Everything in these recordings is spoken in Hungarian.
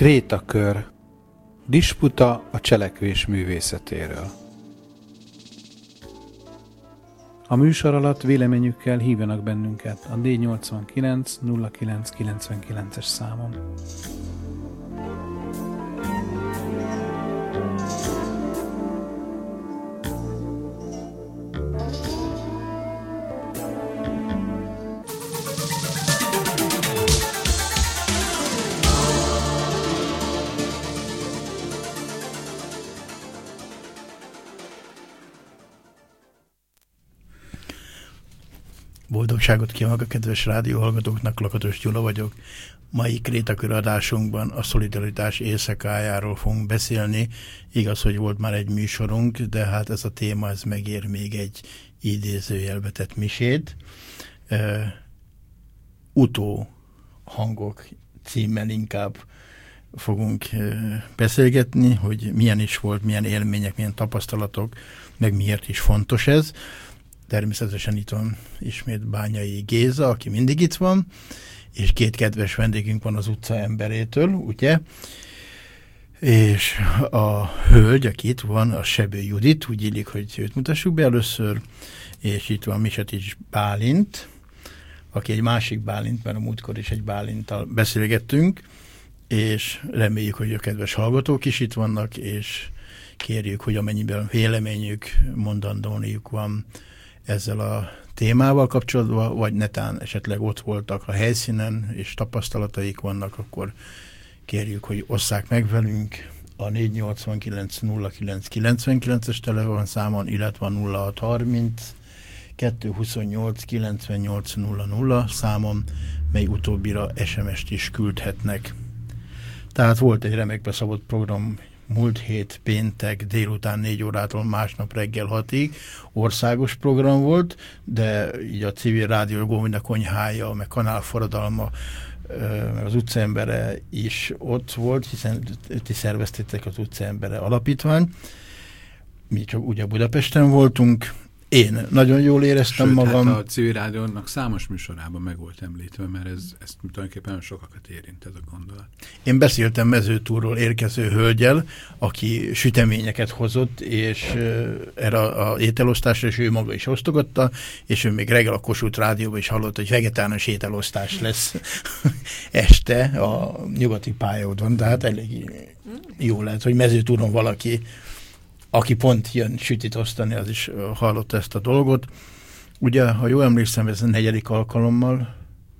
Krétakör. Disputa a cselekvés művészetéről. A műsor alatt véleményükkel hívjanak bennünket a D89 0999-es számon. Boldogságot kívánok a kedves rádióhallgatóknak, Lakatos Gyula vagyok. Mai Krétakör adásunkban a szolidaritás éjszakájáról fogunk beszélni. Igaz, hogy volt már egy műsorunk, de hát ez a téma ez megér még egy idézőjelbe tett misét. Utóhangok címmel inkább fogunk beszélgetni, hogy milyen is volt, milyen élmények, milyen tapasztalatok, meg miért is fontos ez. Természetesen itt van ismét Bányai Géza, aki mindig itt van, és két kedves vendégünk van az utca emberétől, ugye? És a hölgy, aki itt van, a Sebő Judit, úgy illik, hogy őt mutassuk be először, és itt van Misetics Bálint, aki egy másik Bálint, mert a múltkor is egy Bálinttal beszélgettünk, és reméljük, hogy a kedves hallgatók is itt vannak, és kérjük, hogy amennyiben véleményük, mondandóniuk van ezzel a témával kapcsolatban, vagy netán esetleg ott voltak a helyszínen, és tapasztalataik vannak, akkor kérjük, hogy osszák meg velünk a 489 09 99-es telefonszámon, illetve a 0630 228 98 00 számon, mely utóbbira SMS-t is küldhetnek. Tehát volt egy remekbe szabott program múlt hét péntek délután 4 órától másnap reggel 6-ig. Országos program volt, de így a civil rádió Góvinda konyhája, meg kanálforradalma, meg az utcaembere is ott volt, hiszen ti szerveztétek az utcaembere alapítvány. Mi csak ugye Budapesten voltunk. Én nagyon jól éreztem magam. Hát a civil rádiónak számos műsorában meg volt említve, mert ez tulajdonképpen sokakat érint ez a gondolat. Én beszéltem Mezőtúrról érkező hölgyel, aki süteményeket hozott, és erre a ételosztásra, és ő maga is osztogatta, és ő még reggel a Kossuth Rádióban is hallott, hogy vegetáriánus ételosztás lesz este a nyugati pályaudvaron, tehát elég jó lehet, hogy Mezőtúron valaki, aki pont jön sütit osztani, az is hallotta ezt a dolgot. Ugye, ha jól emlékszem, ez a 4. alkalommal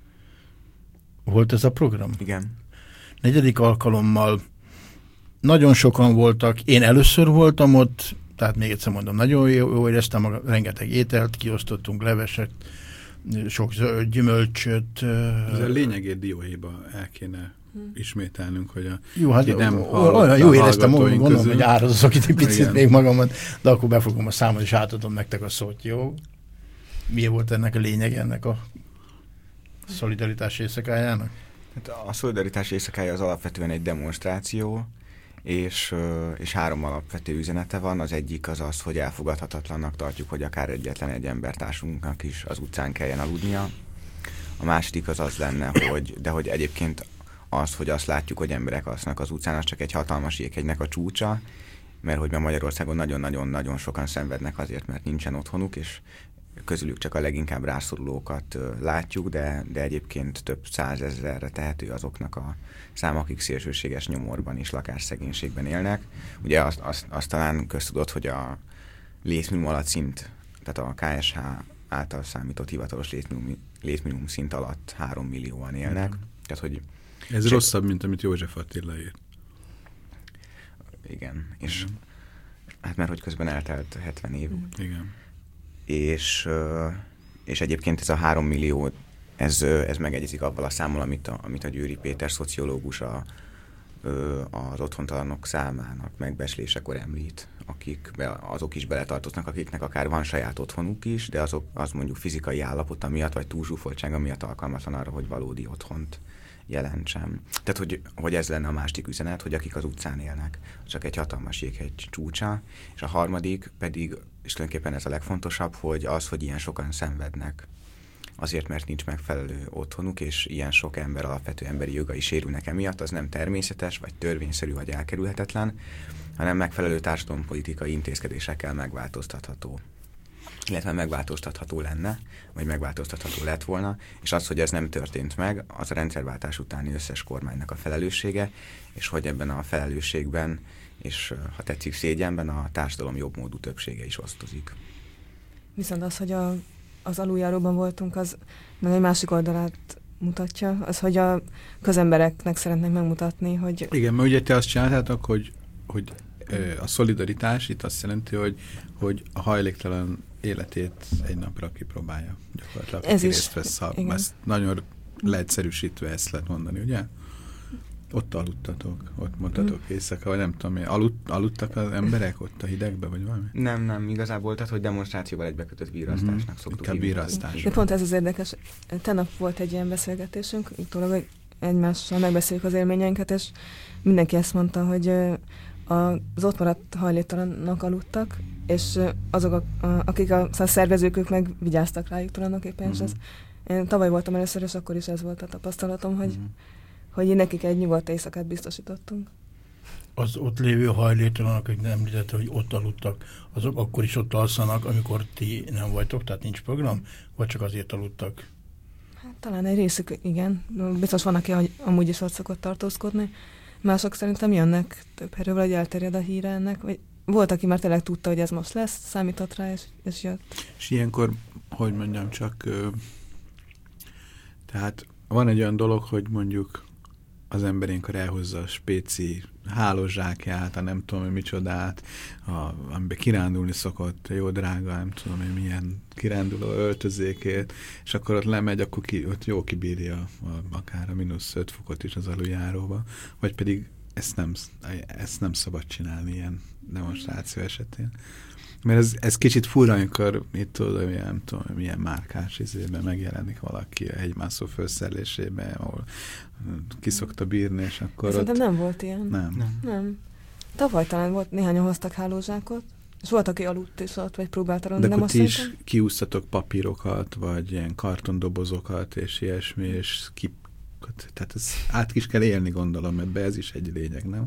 volt ez a program? Igen. 4. alkalommal nagyon sokan voltak. Én először voltam ott, tehát még egyszer mondom, nagyon jó éreztem, rengeteg ételt kiosztottunk, leveset, sok gyümölcsöt. Ez a lényegét dióhéjba el kéne ismételnünk, hogy jó, hát nem olyan jó éreztem, mondom, közül. hogy árazok itt egy picit még magamat, de akkor befogom a számot, és átadom nektek a szót, jó? Mi volt ennek a lényeg, ennek a szolidaritás éjszakájának? Hát a szolidaritás éjszakája az alapvetően egy demonstráció, és 3 alapvető üzenete van. Az egyik az az, hogy elfogadhatatlannak tartjuk, hogy akár egyetlen egy embertársunknak is az utcán kelljen aludnia. A második az az lenne, hogy egyébként az, hogy azt látjuk, hogy emberek alszanak az utcán, az csak egy hatalmas jéghegynek a csúcsa, mert hogy Magyarországon nagyon-nagyon-nagyon sokan szenvednek azért, mert nincsen otthonuk, és közülük csak a leginkább rászorulókat látjuk, de egyébként több 100 000-re tehető azoknak a szám, akik szélsőséges nyomorban és lakásszegénységben élnek. Ugye azt talán köztudott, hogy a létminimum alatt tehát a KSH által számított hivatalos létminimum szint alatt 3 millióan élnek. Tehát, hogy ez rosszabb, mint amit József Attila írt. Igen, és hát mert hogy közben eltelt 70 év. Igen. És egyébként ez a 3 millió, ez megegyezik avval a számmal, amit a Győri Péter szociológus az otthontalanok számának megbecslésekor említ, azok is beletartoznak, akiknek akár van saját otthonuk is, de az mondjuk fizikai állapota miatt, vagy túlzsúfoltsága miatt alkalmatlan arra, hogy valódi otthont jelentsem. Tehát, hogy ez lenne a másik üzenet, hogy akik az utcán élnek, csak egy hatalmas jéghegy csúcsa, és a harmadik pedig, és tulajdonképpen ez a legfontosabb, hogy ilyen sokan szenvednek. azért, mert nincs megfelelő otthonuk, és ilyen sok ember alapvető emberi jogai sérülnek emiatt, az nem természetes, vagy törvényszerű, vagy elkerülhetetlen, hanem megfelelő társadalompolitikai intézkedésekkel megváltoztatható. Illetve megváltoztatható lenne, vagy megváltoztatható lett volna, és az, hogy ez nem történt meg, az a rendszerváltás utáni összes kormánynak a felelőssége, és hogy ebben a felelősségben, és ha tetszik szégyenben, a társadalom jobbmódú többsége is osztozik. Viszont az, hogy az aluljáróban voltunk, az meg egy másik oldalát mutatja, az, hogy a közembereknek szeretnék megmutatni, hogy... Igen, mert ugye te azt csináltátok, hogy a szolidaritás itt azt jelenti, hogy a hajléktalan életét egy napra kipróbálja. Gyakorlatilag ez is, ezt nagyon leegyszerűsítve ezt lehet mondani, ugye? Ott aludtatok, ott mondtatok éjszaka, vagy nem tudom, aludtak az emberek ott a hidegbe, vagy valami? Nem, igazából, tehát, hogy demonstrációval egybekötött virrasztásnak szoktuk hívni. Virrasztás. De pont ez az érdekes. Tegnap volt egy ilyen beszélgetésünk, utólag, hogy egymással megbeszéljük az élményeinket, és mindenki ezt mondta, hogy az ott maradt hajléktalanok aludtak, és azok, akik a szervezők, ők meg vigyáztak rájuk tulajdonképpen, és én tavaly voltam először, és akkor is ez volt a tapasztalatom, hogy nekik egy nyugodt éjszakát biztosítottunk. Az ott lévő hajléktalanok, akik nem említette, hogy ott aludtak, azok akkor is ott alszanak, amikor ti nem vagytok, tehát nincs program, vagy csak azért aludtak? Hát, talán egy részük, igen. Biztos van, aki amúgy is ott szokott tartózkodni. Mások szerintem jönnek több helyről, vagy elterjed a híre ennek. Vagy volt, aki már tényleg tudta, hogy ez most lesz, számított rá, és jött. És ilyenkor, hogy mondjam, csak tehát van egy olyan dolog, hogy mondjuk az ember ilyenkor elhozza a spéci hálózsákját, a nem tudom, hogy micsodát, amiben kirándulni szokott, jó drága, nem tudom, hogy milyen kiránduló öltözékét, és akkor ott lemegy, akkor ott jó kibírja akár a -5 fokot is az aluljáróba, vagy pedig ezt nem szabad csinálni ilyen demonstráció esetén. Mert ez kicsit fura, amikor itt tudod, nem tudom, milyen márkás izében megjelenik valaki a hegymászó felszerelésében, ahol ki szokta bírni, és akkor szerintem nem volt ilyen. Nem. Tavaly talán volt, néhányan hoztak hálózsákot, és volt, aki aludt is ott, vagy próbált aludni. De akkor ti is kiúsztatok papírokat, vagy ilyen kartondobozokat, és ilyesmi, és tehát ez át is kell élni, gondolom, mert ez is egy lényeg, nem?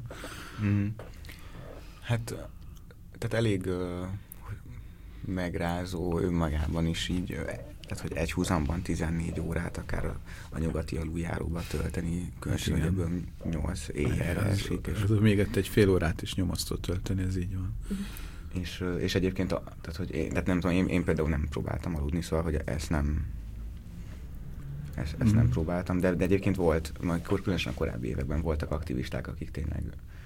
Hát, tehát elég megrázó önmagában is így, tehát hogy egy húzamban 14 órát akár a nyugati aluljáróba tölteni, különösen, hogy ebből 8 éjjelre esik. És még egy fél órát is nyomasztó tölteni, ez így van. És egyébként, tehát, hogy tehát nem tudom, én például nem próbáltam aludni, szóval, hogy ezt nem próbáltam, de egyébként volt, amikor különösen a korábbi években voltak aktivisták, akik tényleg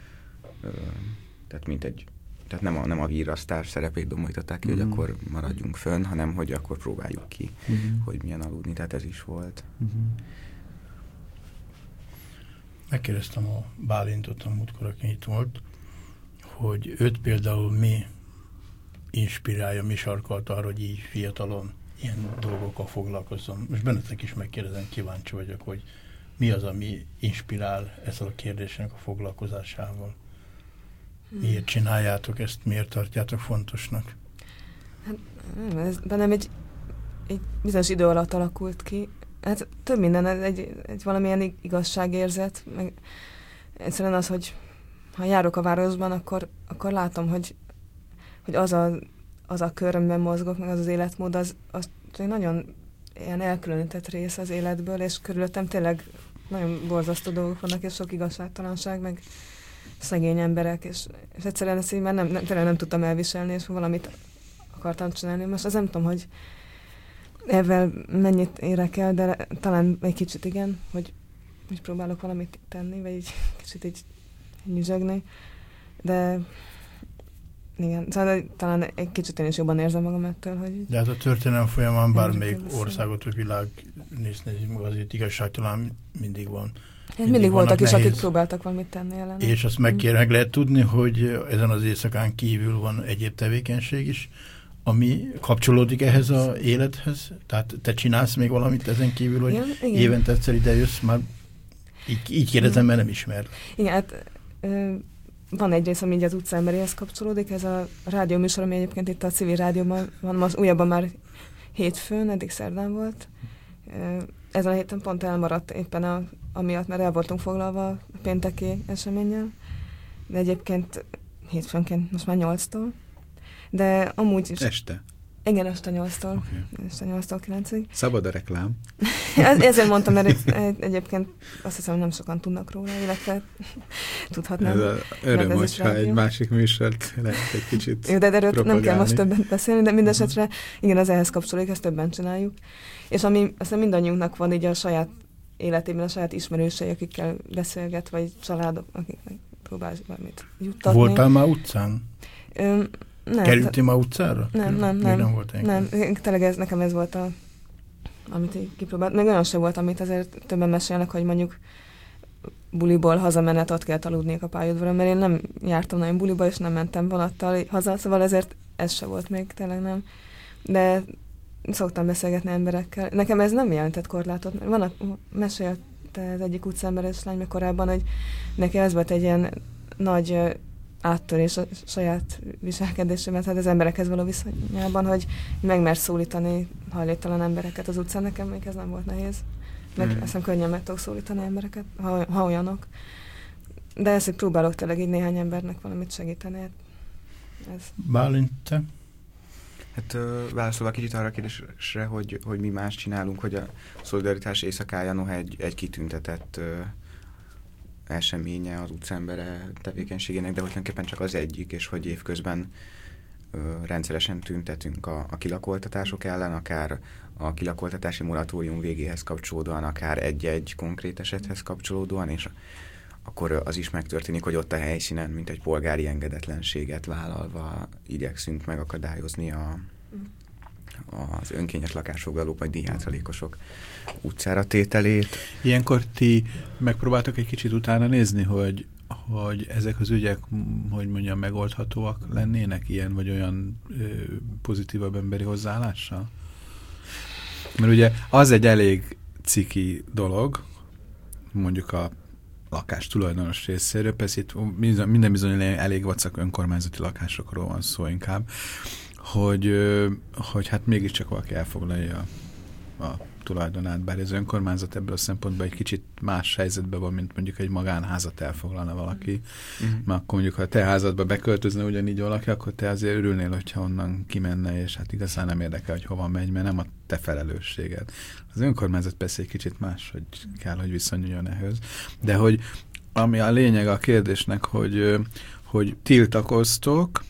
tehát nem a virrasztás szerepét domborították ki, hogy akkor maradjunk fönn, hanem hogy akkor próbáljuk ki, hogy milyen aludni, tehát ez is volt. Megkérdeztem a Bálintot a múltkor, aki itt volt, hogy őt például mi inspirálja, mi sarkalt arra, hogy így fiatalon ilyen dolgokkal foglalkozzon. Most bennetek is megkérdezem, kíváncsi vagyok, hogy mi az, ami inspirál ezzel a kérdésnek a foglalkozásával. Miért csináljátok ezt, miért tartjátok fontosnak? Hát, ez bennem egy bizonyos idő alatt alakult ki. Hát több minden, egy valamilyen igazságérzet, meg egyszerűen az, hogy ha járok a városban, akkor látom, hogy az a kör, amiben mozgok, meg az életmód, az nagyon ilyen elkülönített rész az életből, és körülöttem tényleg nagyon borzasztó dolgok vannak, és sok igazságtalanság, meg szegény emberek, és egyszerűen ezt így már tényleg nem tudtam elviselni, és valamit akartam csinálni. Most az nem tudom, hogy ezzel mennyit érek el, de talán egy kicsit igen, hogy próbálok valamit tenni, vagy egy kicsit így nyüzsögni, de igen, szóval talán egy kicsit én is jobban érzem magam ettől, hogy... De hát a történelem folyamán bármelyik országot, vagy világ nézni, azért igazságtalan mindig van. Mindig voltak is, akik próbáltak valamit tenni ellen. És azt meg lehet tudni, hogy ezen az éjszakán kívül van egyéb tevékenység is, ami kapcsolódik ehhez az élethez? Tehát te csinálsz még valamit ezen kívül, hogy igen. Évente egyszer ide jössz, már így kérdezem, mert nem ismer. Igen, hát van egy rész, ami így az utcaemberéhez kapcsolódik, ez a rádióműsor, ami egyébként itt a civil rádióban van, most újabban már hétfőn, eddig szerdán volt. Ezen a héten pont elmaradt éppen amiatt, mert el voltunk foglalva a pénteki eseménnyel, de egyébként hétfőnként most már 8-tól. De amúgy is... Este? Igen, este 8-tól. Okay. Este 8-tól 9-ig. Szabad a reklám? Ezért mondtam, mert egyébként azt hiszem, hogy nem sokan tudnak róla, illetve tudhatnám. Ez öröm, hogyha egy másik műsort lehet egy kicsit jó, de erről nem kell most többet beszélni, de mindesetre igen, az ehhez kapcsolódik, ezt többen csináljuk. És ami aztán mindannyiunknak van így a saját életében, a saját ismerősei, akikkel beszélget, vagy családok, akiknek próbál valamit juttatni. Voltál már utcán? Nem. Kerültél már utcára? Nem volt. Nem, tényleg nekem ez volt amit így kipróbált. Még olyan sem volt, amit azért többen mesélnek, hogy mondjuk buliból hazamenet, ott kellett aludnék a pályaudvaron, mert én nem jártam nagyon buliba, és nem mentem vonattal haza, szóval ezért ez se volt még, tényleg nem. De szoktam beszélgetni emberekkel. Nekem ez nem jelentett korlátot. Mesélte az egyik utcaemberes lány még korábban, hogy neki ez volt egy ilyen nagy áttörés a saját viselkedésében, tehát az emberekhez való viszonyában, hogy megmer szólítani hajléktalan embereket az utcán. Nekem még ez nem volt nehéz. Meg azt hiszem könnyen meg tudok szólítani embereket, ha olyanok. De ezt próbálok tényleg így néhány embernek valamit segíteni. Ez. Bálint, te? Hát válaszolva kicsit arra a kérdésre, hogy mi más csinálunk, hogy a Szolidaritás éjszakája noha egy kitüntetett eseménye az utcaembere tevékenységének, de hogy tulajdonképpen csak az egyik, és hogy évközben rendszeresen tüntetünk a kilakoltatások ellen, akár a kilakoltatási moratórium végéhez kapcsolódóan, akár egy-egy konkrét esethez kapcsolódóan, és akkor az is megtörténik, hogy ott a helyszínen, mint egy polgári engedetlenséget vállalva igyekszünk megakadályozni az önkényes lakásfoglalók vagy díjhátralékosok utcára tételét. Ilyenkor ti megpróbáltok egy kicsit utána nézni, hogy ezek az ügyek, hogy mondjam, megoldhatóak lennének ilyen vagy olyan pozitívabb emberi hozzáállással? Mert ugye az egy elég ciki dolog, mondjuk a lakás tulajdonos részéről, persze itt minden bizony elég vacak önkormányzati lakásokról van szó inkább, hogy hát mégiscsak valaki elfoglalja a tulajdonát, bár az önkormányzat ebből a szempontból egy kicsit más helyzetben van, mint mondjuk egy magánházat elfoglalna valaki. Mert akkor mondjuk, ha a te házadba beköltözne ugyanígy valaki, akkor te azért örülnél, hogyha onnan kimenne, és hát igazán nem érdekel, hogy hova megy, mert nem a te felelősséged. Az önkormányzat persze egy kicsit más, hogy kell, hogy viszonyuljon ehhez. De hogy ami a lényeg a kérdésnek, hogy tiltakoztok,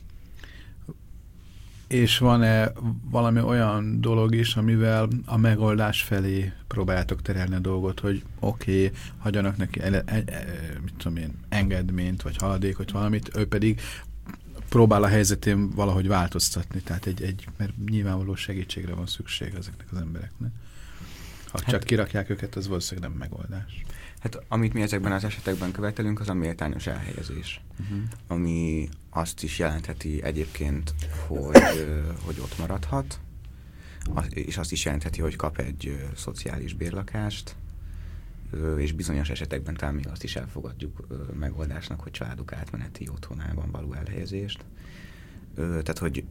és van-e valami olyan dolog is, amivel a megoldás felé próbáljátok terelni a dolgot, hogy oké, hagyjanak neki mit tudom én, engedményt, vagy haladékot, valamit, ő pedig próbál a helyzetén valahogy változtatni, tehát mert nyilvánvaló segítségre van szükség ezeknek az embereknek. Ha csak kirakják őket, az valószínűleg nem megoldás. Hát amit mi ezekben az esetekben követelünk, az a méltányos elhelyezés. Ami azt is jelentheti egyébként, hogy ott maradhat, és azt is jelentheti, hogy kap egy szociális bérlakást, és bizonyos esetekben talán még azt is elfogadjuk megoldásnak, hogy családok átmeneti otthonában való elhelyezést. Tehát, hogy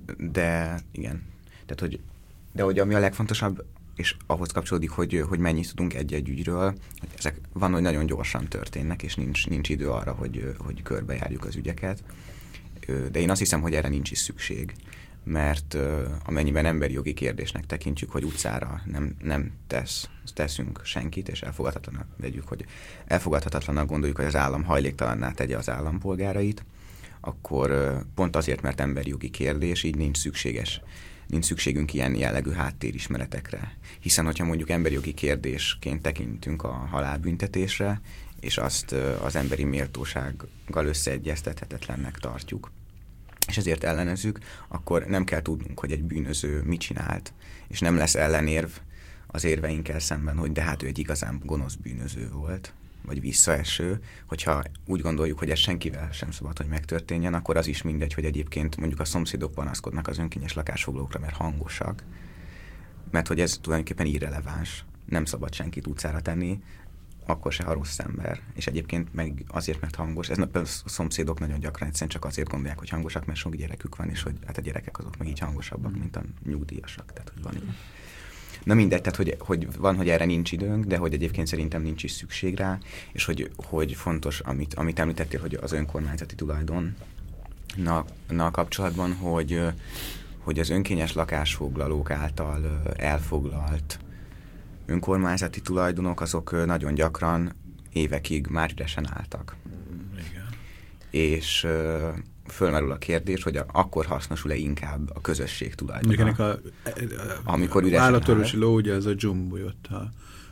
hogy ami a legfontosabb, és ahhoz kapcsolódik, hogy mennyit tudunk egy-egy ügyről, hogy ezek van, hogy nagyon gyorsan történnek, és nincs idő arra, hogy körbejárjuk az ügyeket. De én azt hiszem, hogy erre nincs is szükség, amennyiben emberi jogi kérdésnek tekintjük, hogy utcára nem teszünk senkit, és elfogadhatatlannak gondoljuk, hogy az állam hajléktalanná tegye az állampolgárait, akkor pont azért, mert emberi jogi kérdés, így nincs szükségünk ilyen jellegű háttérismeretekre. Hiszen, hogyha mondjuk emberi jogi kérdésként tekintünk a halálbüntetésre, és azt az emberi méltósággal összeegyeztethetetlennek tartjuk, és ezért ellenezzük, akkor nem kell tudnunk, hogy egy bűnöző mit csinált, és nem lesz ellenérv az érveinkkel szemben, hogy de hát ő egy igazán gonosz bűnöző volt, vagy visszaeső, hogyha úgy gondoljuk, hogy ez senkivel sem szabad, hogy megtörténjen, akkor az is mindegy, hogy egyébként mondjuk a szomszédok panaszkodnak az önkényes lakásfoglalókra, mert hangosak, mert hogy ez tulajdonképpen irreleváns. Nem szabad senkit utcára tenni, akkor se, ha rossz ember. És egyébként meg azért, mert hangos. Ez a szomszédok nagyon gyakran egyszerűen csak azért gondolják, hogy hangosak, mert sok gyerekük van, és hogy hát a gyerekek azok meg így hangosabbak, mint a nyugdíjasak. Tehát, hogy van ilyen. Na mindegy, tehát hogy van, hogy erre nincs időnk, de hogy egyébként szerintem nincs is szükség rá, és hogy fontos, amit említettél, hogy az önkormányzati tulajdonnal kapcsolatban, hogy az önkényes lakásfoglalók által elfoglalt önkormányzati tulajdonok, azok nagyon gyakran évekig már üresen álltak. Igen. És fölmerül a kérdés, hogy akkor hasznosul-e inkább a közösség tulajdona. Ennek amikor a üresen állatorvosi áll. ló, ugye ez a Jumbo ott a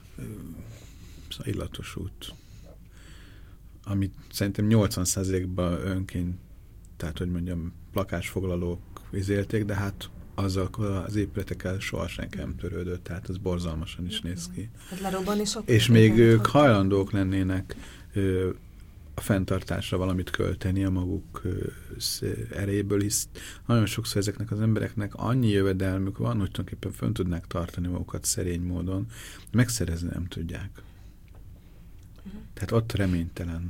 Illatos út, amit szerintem 80%-ban önként, tehát hogy mondjam, lakásfoglalók izélték, de hát azzal az épületekkel soha senki nem törődött, tehát ez borzalmasan is néz ki. Hát lerobban is És még ők hajlandók lennének a fenntartásra valamit költeni a maguk erejéből, hisz nagyon sokszor ezeknek az embereknek annyi jövedelmük van, hogy tulajdonképpen fönn tudnák tartani magukat szerény módon, megszerezni nem tudják. Tehát ott reménytelen,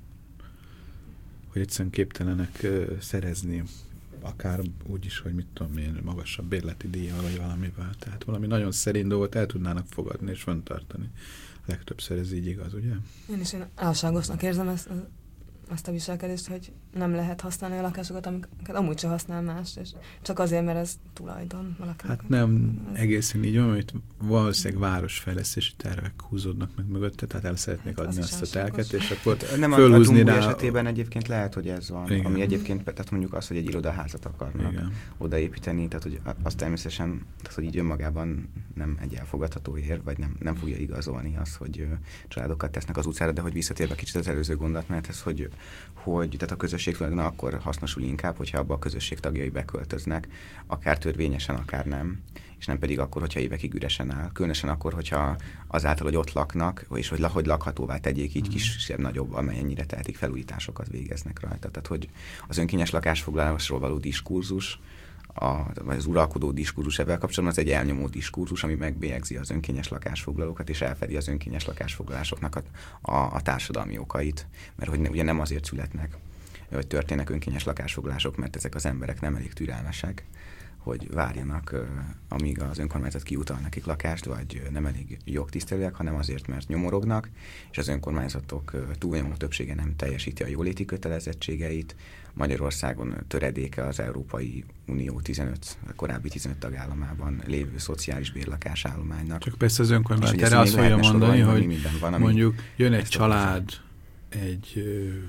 hogy egyszerűen képtelenek szerezni, akár úgy is, hogy mit tudom én, magasabb bérleti díjjal, vagy valamivel. Tehát valami nagyon szerény dolgot el tudnának fogadni és fenntartani. Legtöbbször ez így igaz, ugye? Én álságosnak érzem ezt a viselkedést, hogy nem lehet használni a lakásokat, amiket amúgy sem használ más, és csak azért, mert ez tulajdon valakinek. Hát nem egészen így van, hogy valószínűleg városfejlesztési tervek húzódnak meg mögötte, tehát el szeretnék adni azt a telket, és akkor nem fölhúzni rá. esetében egyébként lehet, hogy ez van. Igen. Ami egyébként, tehát mondjuk az, hogy egy irodaházat akarnak odaépíteni, tehát hogy azt természetesen, tehát, hogy így önmagában nem egy elfogadható ér, vagy nem fogja igazolni azt, hogy családokat tesznek az utcára, de hogy visszatérve kicsit az előző gondolatmenethez, hogy tehát a közösség tulajdonképpen akkor hasznosul inkább, hogyha abba a közösség tagjai beköltöznek, akár törvényesen, akár nem, és nem pedig akkor, hogyha évekig üresen áll. Különösen akkor, hogyha azáltal, hogy ott laknak, és hogy lakhatóvá tegyék így kisebb-nagyobb, amennyire tehetik, felújításokat végeznek rajta. Tehát, hogy az önkényes lakásfoglalásról való diskurzus, vagy az uralkodó diskurzus ebben kapcsolatban, az egy elnyomó diskurzus, ami megbélyegzi az önkényes lakásfoglalókat, és elfedi az önkényes lakásfoglalásoknak a társadalmi okait. Mert hogy ugye nem azért születnek, vagy történnek önkényes lakásfoglalások, mert ezek az emberek nem elég türelmesek, hogy várjanak, amíg az önkormányzat kiutal nekik lakást, vagy nem elég jogtisztelőek, hanem azért, mert nyomorognak, és az önkormányzatok túlnyomó többsége nem teljesíti a jóléti kötelezettségeit. Magyarországon töredéke az Európai Unió korábbi 15 tagállamában lévő szociális bérlakásállománynak. Csak persze az önkormányzat erre azt fogja mondani, hogy mondjuk jön egy család egy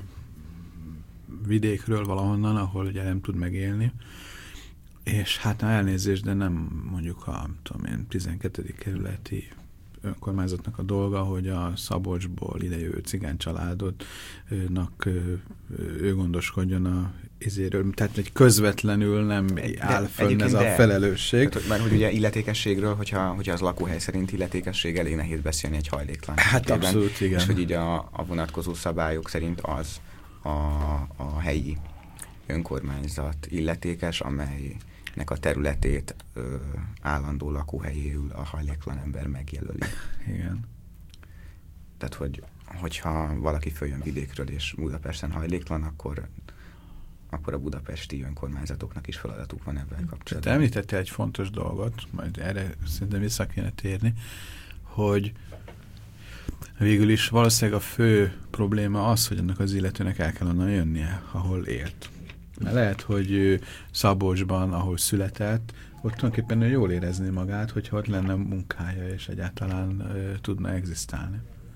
vidékről valahonnan, ahol ugye nem tud megélni, és hát elnézést, de nem mondjuk a 12. kerületi önkormányzatnak a dolga, hogy a Szabolcsból idejövő cigány családotnak ő gondoskodjon a izéről. Tehát egy közvetlenül nem áll fönn ez a felelősség. Tehát, mert hogy ugye illetékességről, hogyha az lakóhely szerint illetékesség, elég nehéz beszélni egy hajléktalan. Hát abszolút, igen. És hogy így a vonatkozó szabályok szerint az a helyi önkormányzat illetékes, amelynek a területét állandó lakóhelyéül a hajléktalan ember megjelöli. Igen. Tehát, hogyha valaki följön vidékről és Budapesten hajléktalan, akkor a budapesti önkormányzatoknak is feladatuk van ebben kapcsolatban. Te említettél egy fontos dolgot, majd erre szerintem vissza kéne térni, hogy végül is valószínűleg a fő probléma az, hogy annak az illetőnek el kell onnan jönnie, ahol élt. Mert lehet, hogy Szabolcsban, ahol született, ott tulajdonképpen jól érezni magát, hogyha ott lenne munkája, és egyáltalán tudna egzisztálni.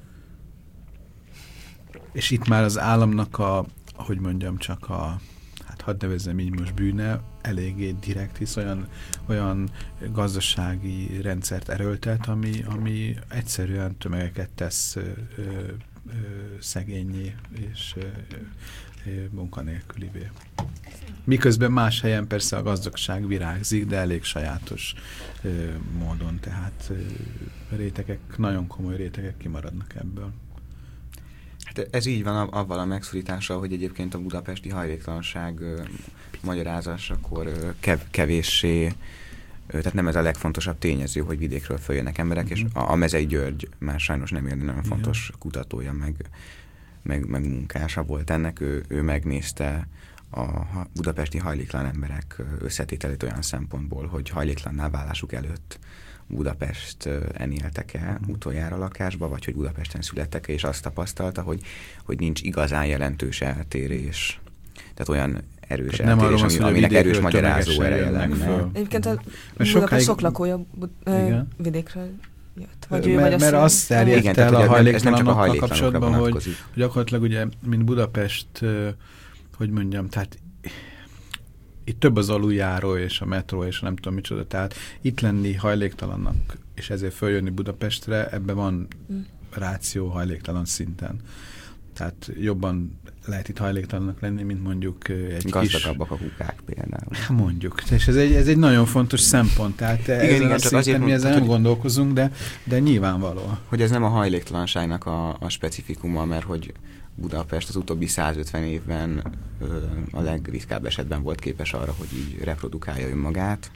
És itt már az államnak ahogy mondjam, csak hát hadd nevezzem így most bűne, eléggé direkt, hisz olyan gazdasági rendszert erőltet, ami egyszerűen tömegeket tesz szegényé és munkanélkülivé. Miközben más helyen persze a gazdagság virágzik, de elég sajátos módon, tehát nagyon komoly rétegek kimaradnak ebből. Hát ez így van avval a megszorítással, hogy egyébként a budapesti hajléktalanság magyarázásakor kevéssé Tehát nem ez a legfontosabb tényező, hogy vidékről följönnek emberek, és a Mezei György már sajnos nem ilyen nagyon fontos kutatója, meg munkása volt ennek. Ő megnézte a budapesti hajléktalan emberek összetételét olyan szempontból, hogy hajléktalanná válásuk előtt Budapesten éltek-e utoljára lakásba, vagy hogy Budapesten születtek-e, és azt tapasztalta, hogy nincs igazán jelentős eltérés. Tehát olyan erős eltérés, aminek erős magyarázó ereje lenne. Egyébként a Budapest sok lakója vidékről jött. Mert azt terjedt el a hajléktalanokkal kapcsolatban, hogy gyakorlatilag ugye, mint Budapest, hogy mondjam, tehát itt több az aluljáró és a metró és a nem tudom micsoda, tehát itt lenni hajléktalannak, és ezért följönni Budapestre, ebben van ráció hajléktalan szinten. Tehát jobban lehet itt hajléktalannak lenni, mint mondjuk egy gazdagabbak a kukák például. Mondjuk. És ez egy nagyon fontos szempont. Tehát igen, csak azért mi ezzel nem gondolkozunk, de nyilvánvaló. Hogy ez nem a hajléktalanságnak a specifikuma, mert hogy Budapest az utóbbi 150 évben a legritkább esetben volt képes arra, hogy így reprodukálja önmagát,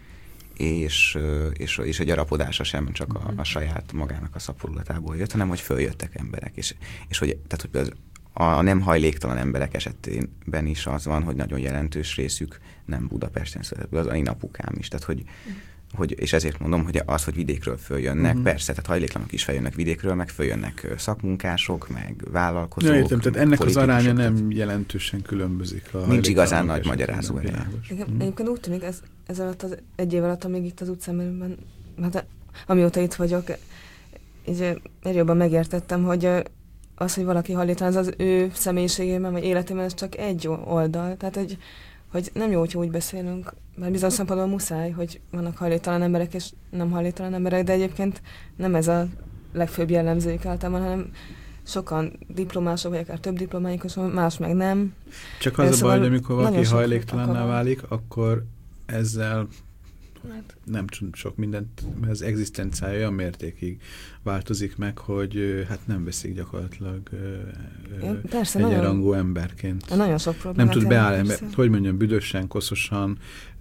és a gyarapodása sem csak a saját magának a szaporulatából jött, hanem hogy följöttek emberek. És hogy, tehát, hogy a nem hajléktalan emberek esetében is az van, hogy nagyon jelentős részük nem Budapesten született, az én apukám is. Tehát, hogy, és ezért mondom, hogy az, hogy vidékről följönnek, persze, tehát hajléktalanok is följönnek vidékről, meg följönnek szakmunkások, meg vállalkozók. Ja, értem, tehát ennek az aránya nem jelentősen különbözik. Nincs igazán nagy magyarázó ereje. Egyébként úgy tűnik, ez alatt az egy év alatt, amíg itt az utcán, hát amióta itt vagyok, így jobban megértettem, hogy az, hogy valaki hajléktalan, az ő személyiségében, vagy életében, ez csak egy oldal. Tehát, hogy nem jó, hogy úgy beszélünk, mert bizonyos szempontból muszáj, hogy vannak hajléktalan emberek és nem hajléktalan emberek, de egyébként nem ez a legfőbb jellemzőjük általában, hanem sokan diplomások, vagy akár több diplomájuk, más meg nem. Csak az a baj, hogy amikor valaki hajléktalanná válik, akkor ezzel nem sok mindent, mert az egzisztenciája olyan mértékig változik meg, hogy hát nem veszik gyakorlatilag egyenrangú emberként. Nagyon sok problémát. Nem tud beállni, hogy mondjam, büdösen, koszosan,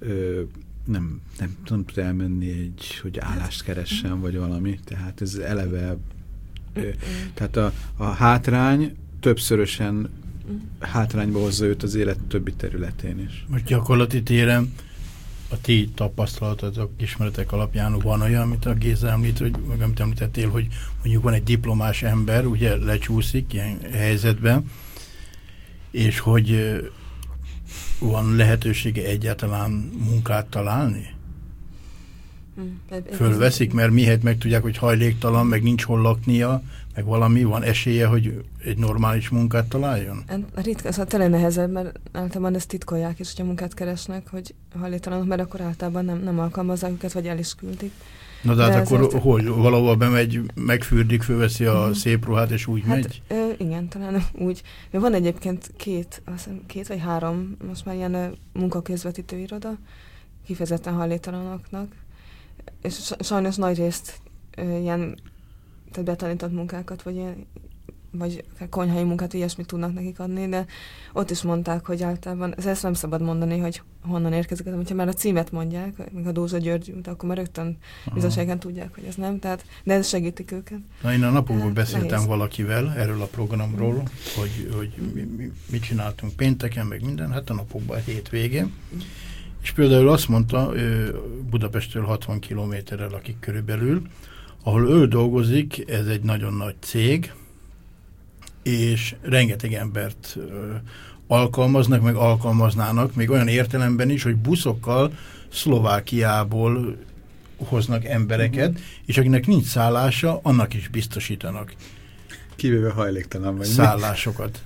nem tud elmenni hogy állást keressen, vagy valami. Tehát ez eleve, tehát a hátrány többszörösen hátrányba hozza őt az élet többi területén is. Most gyakorlati téren a ti tapasztalatotok, ismeretek alapján van olyan, amit a Géza említ, hogy meg amit említettél, hogy mondjuk van egy diplomás ember, ugye lecsúszik ilyen helyzetben, és hogy van lehetősége egyáltalán munkát találni? Fölveszik, mert mihelyt meg tudják, hogy hajléktalan, meg nincs hol laknia, meg valami, van esélye, hogy egy normális munkát találjon? Ritka, szóval tényleg nehezebb, mert általában ezt titkolják is, hogyha munkát keresnek, hogy hajléktalanok, mert akkor általában nem alkalmazzák őket, vagy el is küldik. Na de hát akkor hogy? Valahol bemegy, megfürdik, fölveszi a szép ruhát, és úgy megy? Igen, talán úgy. Van egyébként két vagy három most már ilyen munkaközvetítő iroda, kifejezetten hajléktalanoknak, és sajnos nagy részt ilyen tehát betanított munkákat, vagy konyhai munkát, ilyesmit tudnak nekik adni, de ott is mondták, hogy általában, ezt nem szabad mondani, hogy honnan érkezik, hogyha már a címet mondják, még a Dózsa György, akkor már rögtön bizonságen tudják, hogy ez nem, tehát, de ez segítik őket. Na, én a napokban beszéltem valakivel erről a programról, hogy mit csináltunk pénteken, meg minden, hát a napokban hétvégén, és például azt mondta, Budapesttől 60 kilométerrel lakik körülbelül, ahol ő dolgozik, ez egy nagyon nagy cég, és rengeteg embert alkalmaznak, meg alkalmaznának, még olyan értelemben is, hogy buszokkal Szlovákiából hoznak embereket, és akinek nincs szállása, annak is biztosítanak. Kivéve hajléktalan vagy. Szállásokat.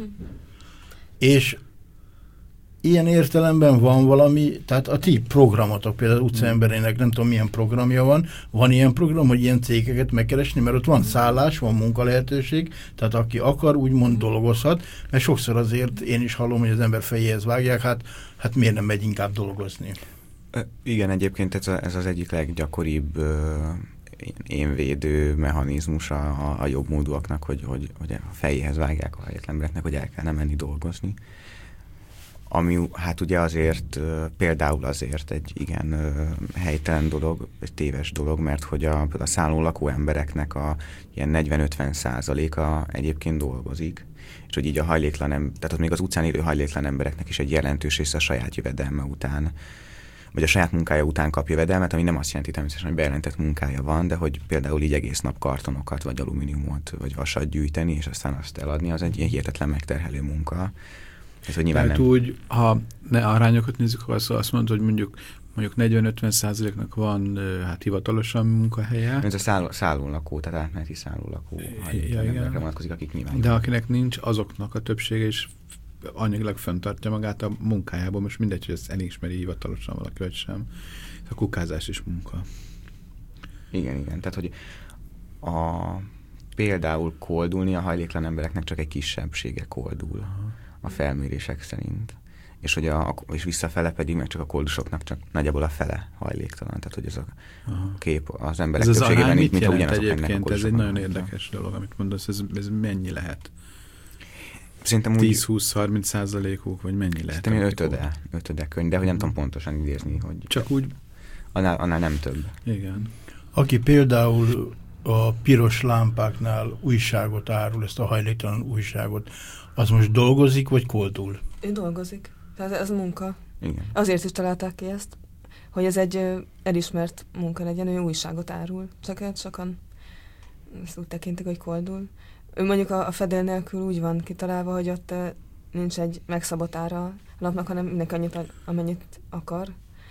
És ilyen értelemben van valami, tehát a ti programotok, például utcaemberének nem tudom milyen programja van ilyen program, hogy ilyen cégeket megkeresni, mert ott van szállás, van munkalehetőség, tehát aki akar, úgymond dolgozhat, mert sokszor azért én is hallom, hogy az ember fejéhez vágják, hát miért nem megy inkább dolgozni? Igen, egyébként ez az egyik leggyakoribb énvédő mechanizmus a jobbmódúaknak, hogy a fejéhez vágják a helyetlen embereknek, hogy el kell nem menni dolgozni. ami hát ugye azért például azért egy igen helytelen dolog, egy téves dolog, mert hogy a szállón lakó embereknek a ilyen 40-50%-a egyébként dolgozik, és hogy így a tehát még az utcán élő hajléktalan embereknek is egy jelentős része a saját jövedelme után, vagy a saját munkája után kap jövedelmet, ami nem azt jelenti természetesen, hogy bejelentett munkája van, de hogy például így egész nap kartonokat, vagy alumíniumot, vagy vasat gyűjteni, és aztán azt eladni, az egy ilyen hihetetlen megterhelő munka. Ez, hogy nyilván tehát nem... úgy, ha ne arányokat nézzük, azt mondod, hogy mondjuk 40-50%-nak van hát hivatalosan munkahelye. Ez a szállón lakó, tehát átmeneti szállón lakó emberekre vonatkozik, akik nyilván. De akinek nincs, azoknak a többsége is anyagilag fenntartja magát a munkájából, most mindegy, hogy ezt elismeri hivatalosan valaki, vagy sem. A kukázás is munka. Igen. Tehát, hogy például koldulni a hajléktalan embereknek csak egy kisebbsége koldul a felmérések szerint. És, hogy és visszafele pedig meg csak a koldusoknak csak nagyjából a fele hajléktalan. Tehát, hogy ez a kép az emberek többségében így, mint ugyanazok ennek a ez egy nagyon érdekes dolog, amit mondasz, ez mennyi lehet? Szerintem 10-20-30%-uk, vagy mennyi lehet? Szerintem ötöde könyv, de hogy nem tudom pontosan idézni, hogy... Csak úgy... Annál nem több. Igen. Aki például a piros lámpáknál újságot árul, ezt a hajléktalan újságot, az most dolgozik, vagy koldul? Ő dolgozik. Tehát ez munka. Igen. Azért is találták ki ezt, hogy ez egy elismert munka legyen, ő újságot árul. Csak sokan ezt úgy tekintik, hogy koldul. Ő mondjuk a fedél nélkül úgy van kitalálva, hogy ott nincs egy megszabott ára a lapnak, hanem mindenki annyit, amennyit akar.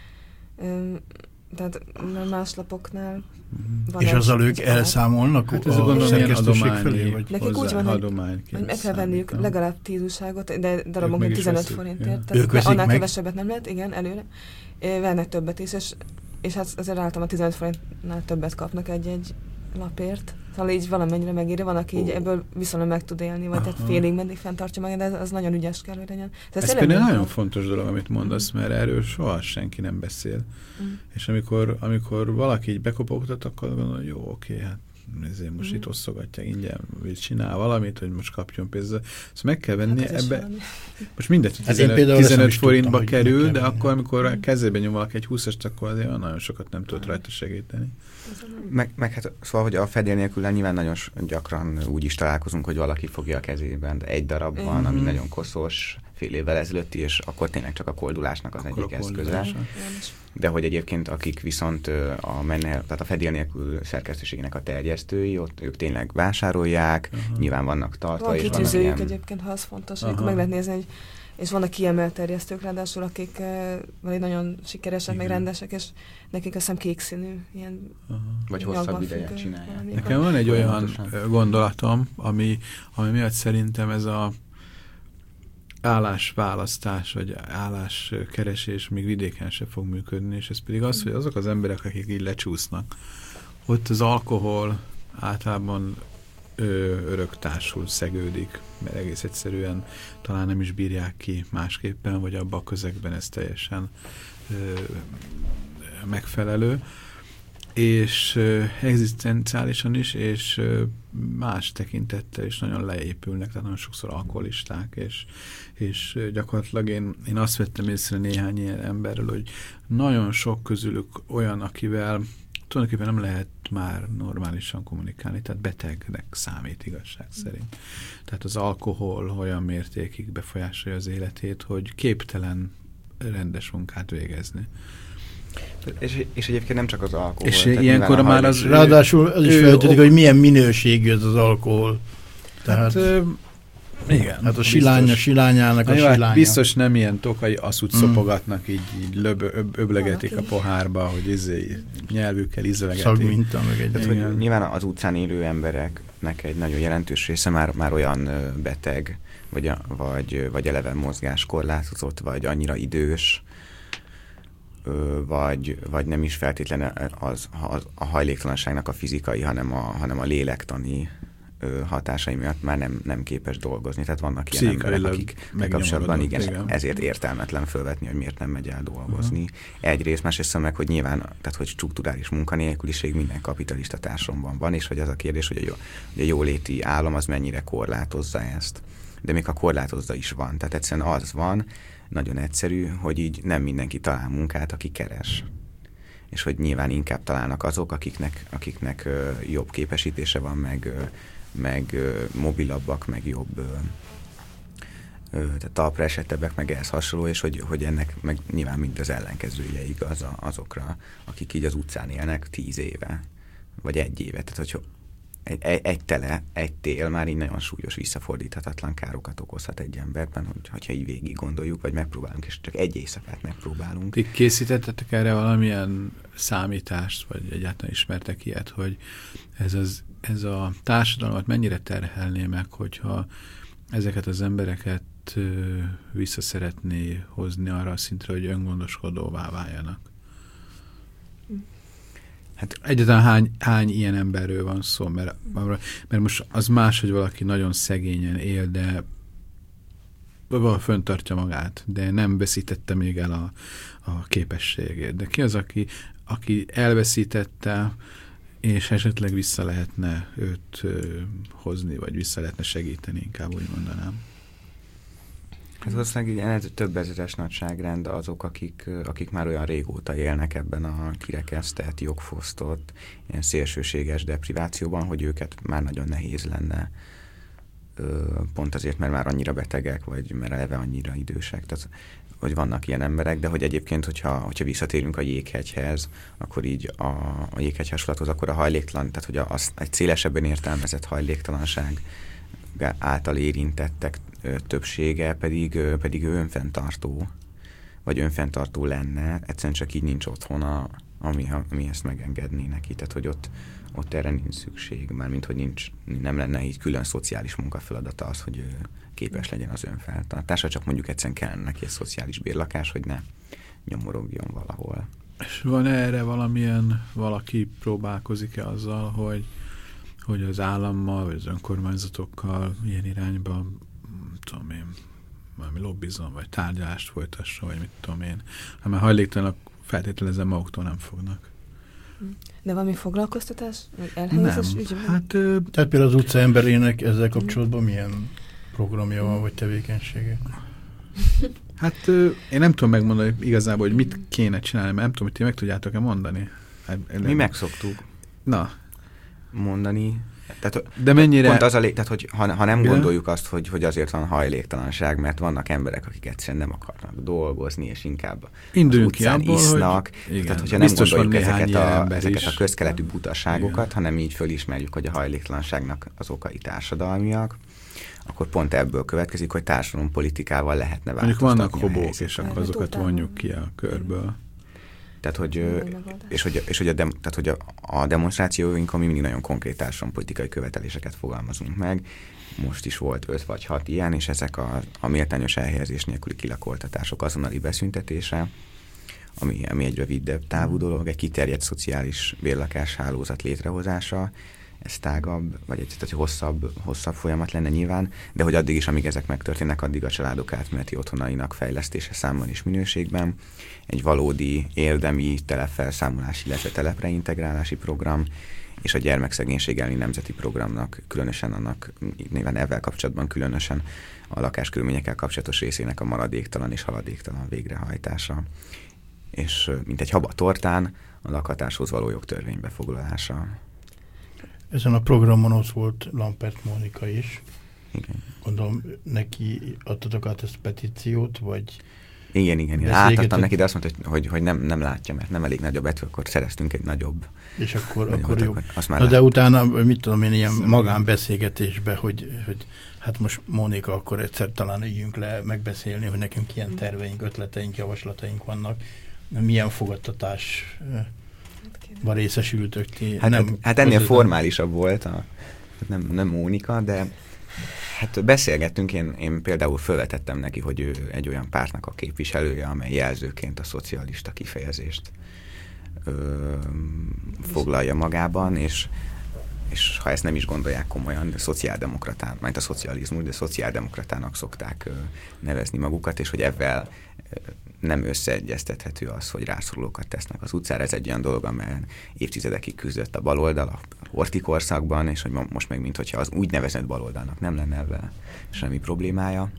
Tehát más lapoknál van. És azzal ők elszámolnak hát a szerkesztőség felé? Vagy nekik úgy van, hogy meg kell venniük legalább 10 újságot, de darabonként 15 forintért. Ők veszik annál meg? kevesebbet nem lehet, igen, előre. Vennek többet is, és hát azért általában 15 forintnál többet kapnak egy lapért. Szóval így valamennyire megírja, van, aki így ebből viszonylag meg tud élni, vagy tehát félig meddig fenntartja meg, de az nagyon ügyes kell, hogy legyen. Ez például nagyon fontos dolog, amit mondasz, mert erről soha senki nem beszél. És amikor valaki így bekopogtat, akkor gondolom, hogy jó, oké, hát ezért most itt osztogatja ingyen, vagy csinál valamit, hogy most kapjon pénzt. Szóval meg kell venni hát ebbe. Most mindegy, 15 forintba tudtam, kerül, de akkor, amikor a kezébe nyom valaki egy 20-ast, akkor azért nagyon sokat nem tud rajta segíteni. Meg hát szóval, hogy a fedél nélkül nyilván nagyon gyakran úgy is találkozunk, hogy valaki fogja a kezében, de egy darab van, ami nagyon koszos, fél évvel ezelőtti, és akkor tényleg csak a koldulásnak az egyik eszköze. De hogy egyébként akik viszont tehát a fedél nélkül szerkesztőségének a terjesztői, ott ők tényleg vásárolják, nyilván vannak tartva. Van kitűzőjük egyébként, ha az fontos, hogy meg lehet nézni, hogy és vannak kiemelt terjesztők ráadásul, akik vagy nagyon sikeresek, meg rendesek, és nekik azt hiszem kék színű, ilyen vagy hosszabb ideje csinálják. Nekem van egy olyan gondolatom, ami miatt szerintem ez a állásválasztás, vagy álláskeresés még vidéken se fog működni, és ez pedig az, hogy azok az emberek, akik így lecsúsznak, ott az alkohol általában öröktársul szegődik, mert egész egyszerűen talán nem is bírják ki másképpen, vagy abban a közegben ez teljesen megfelelő, és egzisztenciálisan is, és más tekintettel is nagyon leépülnek, tehát nagyon sokszor alkoholisták, és gyakorlatilag én azt vettem észre néhány ilyen emberről, hogy nagyon sok közülük olyan, akivel tulajdonképpen nem lehet már normálisan kommunikálni, tehát betegnek számít igazság szerint. Tehát az alkohol olyan mértékig befolyásolja az életét, hogy képtelen rendes munkát végezni. És egyébként nem csak az alkohol. És ilyenkor már az... Ráadásul az is feltűnik, hogy milyen minőségű az alkohol. Tehát... Igen. Hát a silányának a silánya. Biztos nem ilyen tokai aszút szopogatnak, így öblegetik a pohárba, hogy nyelvükkel ízlegetik. Szagminta meg egy. Nyilván az utcán élő embereknek egy nagyon jelentős része már olyan beteg, vagy eleve mozgáskorlátozott, vagy annyira idős, vagy nem is feltétlenül a hajléktalanságnak a fizikai, hanem a lélektani hatásai miatt már nem képes dolgozni. Tehát vannak ilyen emberek, akik kapcsolatban igen, ezért értelmetlen fölvetni, hogy miért nem megy el dolgozni. Egyrészt, másrészt meg, hogy nyilván, tehát hogy strukturális munkanélküliség minden kapitalista társadalomban van, és hogy az a kérdés, hogy a jóléti állam az mennyire korlátozza ezt. de még ha korlátozza is van. Tehát egyszerűen az van, nagyon egyszerű, hogy így nem mindenki talál munkát, aki keres. És hogy nyilván inkább találnak azok, akiknek jobb képesítése van, meg mobilabbak, meg jobb tehát talpra esettebbek, meg ehhez hasonló, és hogy ennek meg nyilván mind az ellenkezője igaz azokra, akik így az utcán élnek 10 éve, vagy 1 éve. Tehát, hogy egy tél már így nagyon súlyos, visszafordíthatatlan károkat okozhat egy emberben, hogyha így végig gondoljuk, vagy megpróbálunk, és csak egy éjszakát megpróbálunk. Ti készítettetek erre valamilyen számítást, vagy egyáltalán ismertek ilyet, hogy ez a társadalmat mennyire terhelné meg, hogyha ezeket az embereket vissza szeretné hozni arra a szintre, hogy öngondoskodóvá váljanak? Hát egyáltalán hány ilyen emberről van szó, mert most az más, hogy valaki nagyon szegényen él, de föntartja magát, de nem veszítette még el a képességét. De ki az, aki elveszítette, és esetleg vissza lehetne őt hozni, vagy vissza lehetne segíteni, inkább úgy mondanám. Ez valószínűleg több ezeres nagyságrend azok, akik már olyan régóta élnek ebben a kirekesztett, jogfosztott, ilyen szélsőséges deprivációban, hogy őket már nagyon nehéz lenne. Pont azért, mert már annyira betegek, vagy mert eleve annyira idősek. Tehát, hogy vannak ilyen emberek, de hogy egyébként, hogyha visszatérünk a jéghegyhez, akkor így a jéghegy hasonlathoz, akkor a hajléktalan, tehát hogy egy szélesebben értelmezett hajléktalanság által érintettek többsége pedig önfenntartó, vagy önfenntartó lenne, egyszerűen csak így nincs otthona, ami ezt megengedné neki. Tehát, hogy ott erre nincs szükség, mármint, hogy nem lenne így külön szociális munkafeladata az, hogy képes legyen az önfenntartásra, csak mondjuk egyszerűen kellene neki egy szociális bérlakás, hogy ne nyomorogjon valahol. És van erre valaki próbálkozik-e azzal, hogy az állammal, vagy az önkormányzatokkal ilyen irányban, tudom én, valami lobbizon, vagy tárgyalást folytasson, vagy mit tudom én. Ha már hajléktalanok feltételezem maguktól nem fognak. De valami foglalkoztatás? Vagy elhelyezés ügyben? Hát, tehát például az utca emberének ezzel kapcsolatban milyen programja van, vagy tevékenysége? Hát én nem tudom megmondani igazából, hogy mit kéne csinálni, mert nem tudom, hogy ti meg tudjátok-e mondani. Mi megszoktuk. Na. Mondani. Tehát, de mennyire... Pont az tehát, hogy ha nem gondoljuk azt, hogy azért van hajléktalanság, mert vannak emberek, akik egyszerűen nem akarnak dolgozni, és inkább induljunk az utcán ki abból, isznak. Igen, tehát, hogyha nem gondoljuk ezeket a közkeletű butaságokat, igen, hanem így fölismerjük, hogy a hajléktalanságnak az okai társadalmiak, akkor pont ebből következik, hogy társadalompolitikával lehetne változtatni. Mondjuk vannak hobók, és akkor azokat vonjuk ki a körből. Tehát, hogy a demonstrációinkon mi mindig nagyon konkrét társadalompolitikai követeléseket fogalmazunk meg. Most is volt 5 vagy 6 ilyen, és ezek a méltányos elhelyezés nélküli kilakoltatások azonnali beszüntetése, ami egy rövidebb távú dolog, egy kiterjedt szociális bérlakás hálózat létrehozása, ez tágabb, vagy egy hosszabb folyamat lenne nyilván, de hogy addig is, amíg ezek megtörténnek, addig a családok átmeneti otthonainak fejlesztése számban és minőségben, egy valódi érdemi telepfelszámolási, illetve telepre integrálási program, és a gyermekszegénység elleni nemzeti programnak, különösen annak, nyilván ezzel kapcsolatban különösen a lakáskörülményekkel kapcsolatos részének a maradéktalan és haladéktalan végrehajtása. És mint egy haba tortán, a lakhatáshoz való jogtörvénybe foglalása. Ezen a programon ott volt Lampert Mónika is. Igen. Gondolom, neki adtatok át ezt a petíciót, vagy... Igen. Átadtam neki, de azt mondta, hogy nem látja, mert nem elég nagy a betű, akkor szereztünk egy nagyobb. És akkor jó. De utána, mit tudom én, ilyen magánbeszélgetésbe, hogy hát most Mónika, akkor egyszer talán üljünk le megbeszélni, hogy nekünk ilyen terveink, ötleteink, javaslataink vannak. Milyen fogadtatás... részesültök ti. Hát ennél formálisabb volt, nem Mónika, de hát beszélgettünk, én például felvetettem neki, hogy ő egy olyan pártnak a képviselője, amely jelzőként a szocialista kifejezést foglalja magában, és és ha ezt nem is gondolják komolyan, de szociáldemokratának, majd a szocializmus, de szociáldemokratának szokták nevezni magukat, és hogy ebben nem összeegyeztethető az, hogy rászorulókat tesznek az utcára. Ez egy olyan dolog, amelyen évtizedekig küzdött a baloldal a Horthy korszakban, és hogy most meg minthogyha az úgynevezett baloldalnak nem lenne ebben semmi problémája.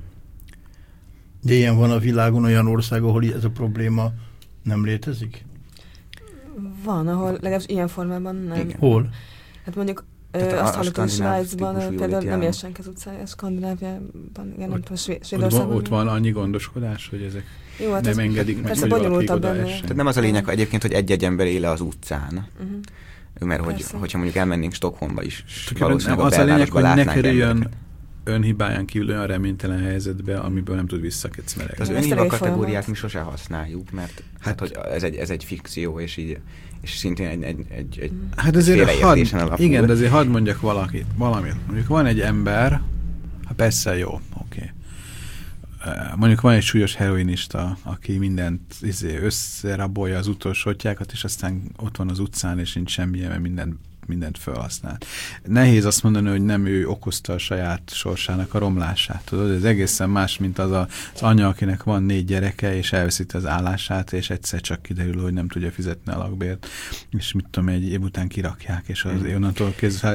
De ilyen van a világon, olyan ország, ahol ez a probléma nem létezik? Van, ahol legalábbis ilyen formában nem. Igen. Hol? Hát mondjuk azt hallottam, hogy Svájcban például nem ér senki az utcára, Skandináviában, igen, nem tudom, Svédországban. Ott van annyi gondoskodás, hogy ezek jó, hát nem engedik meg, hogy valaki oda essen. Tehát nem az a lényeg egyébként, hogy egy ember éle az utcán, mert hogyha mondjuk elmennénk Stockholmba is, valószínűleg az a lényeg, hogy ne kerüljön önhibáján kívül olyan reménytelen helyzetbe, amiből nem tud visszakecmeregni. Az önhiba kategóriát mi sosem használjuk, mert hát hogy ez egy fikció, és szintén egy hát félreértésen alapul. Igen, de azért hadd mondjak valamit. Mondjuk van egy ember, hát persze jó, oké. Mondjuk van egy súlyos heroinista, aki mindent összerabolja az utolsótjákat, és aztán ott van az utcán, és nincs semmilyen, mert mindent felhasznál. Nehéz azt mondani, hogy nem ő okozta a saját sorsának a romlását. Tudod, ez egészen más, mint az anya, akinek van 4 gyereke, és elveszíti az állását, és egyszer csak kiderül, hogy nem tudja fizetni a lakbért, és mit tudom, egy év után kirakják, és az onnantól kezdve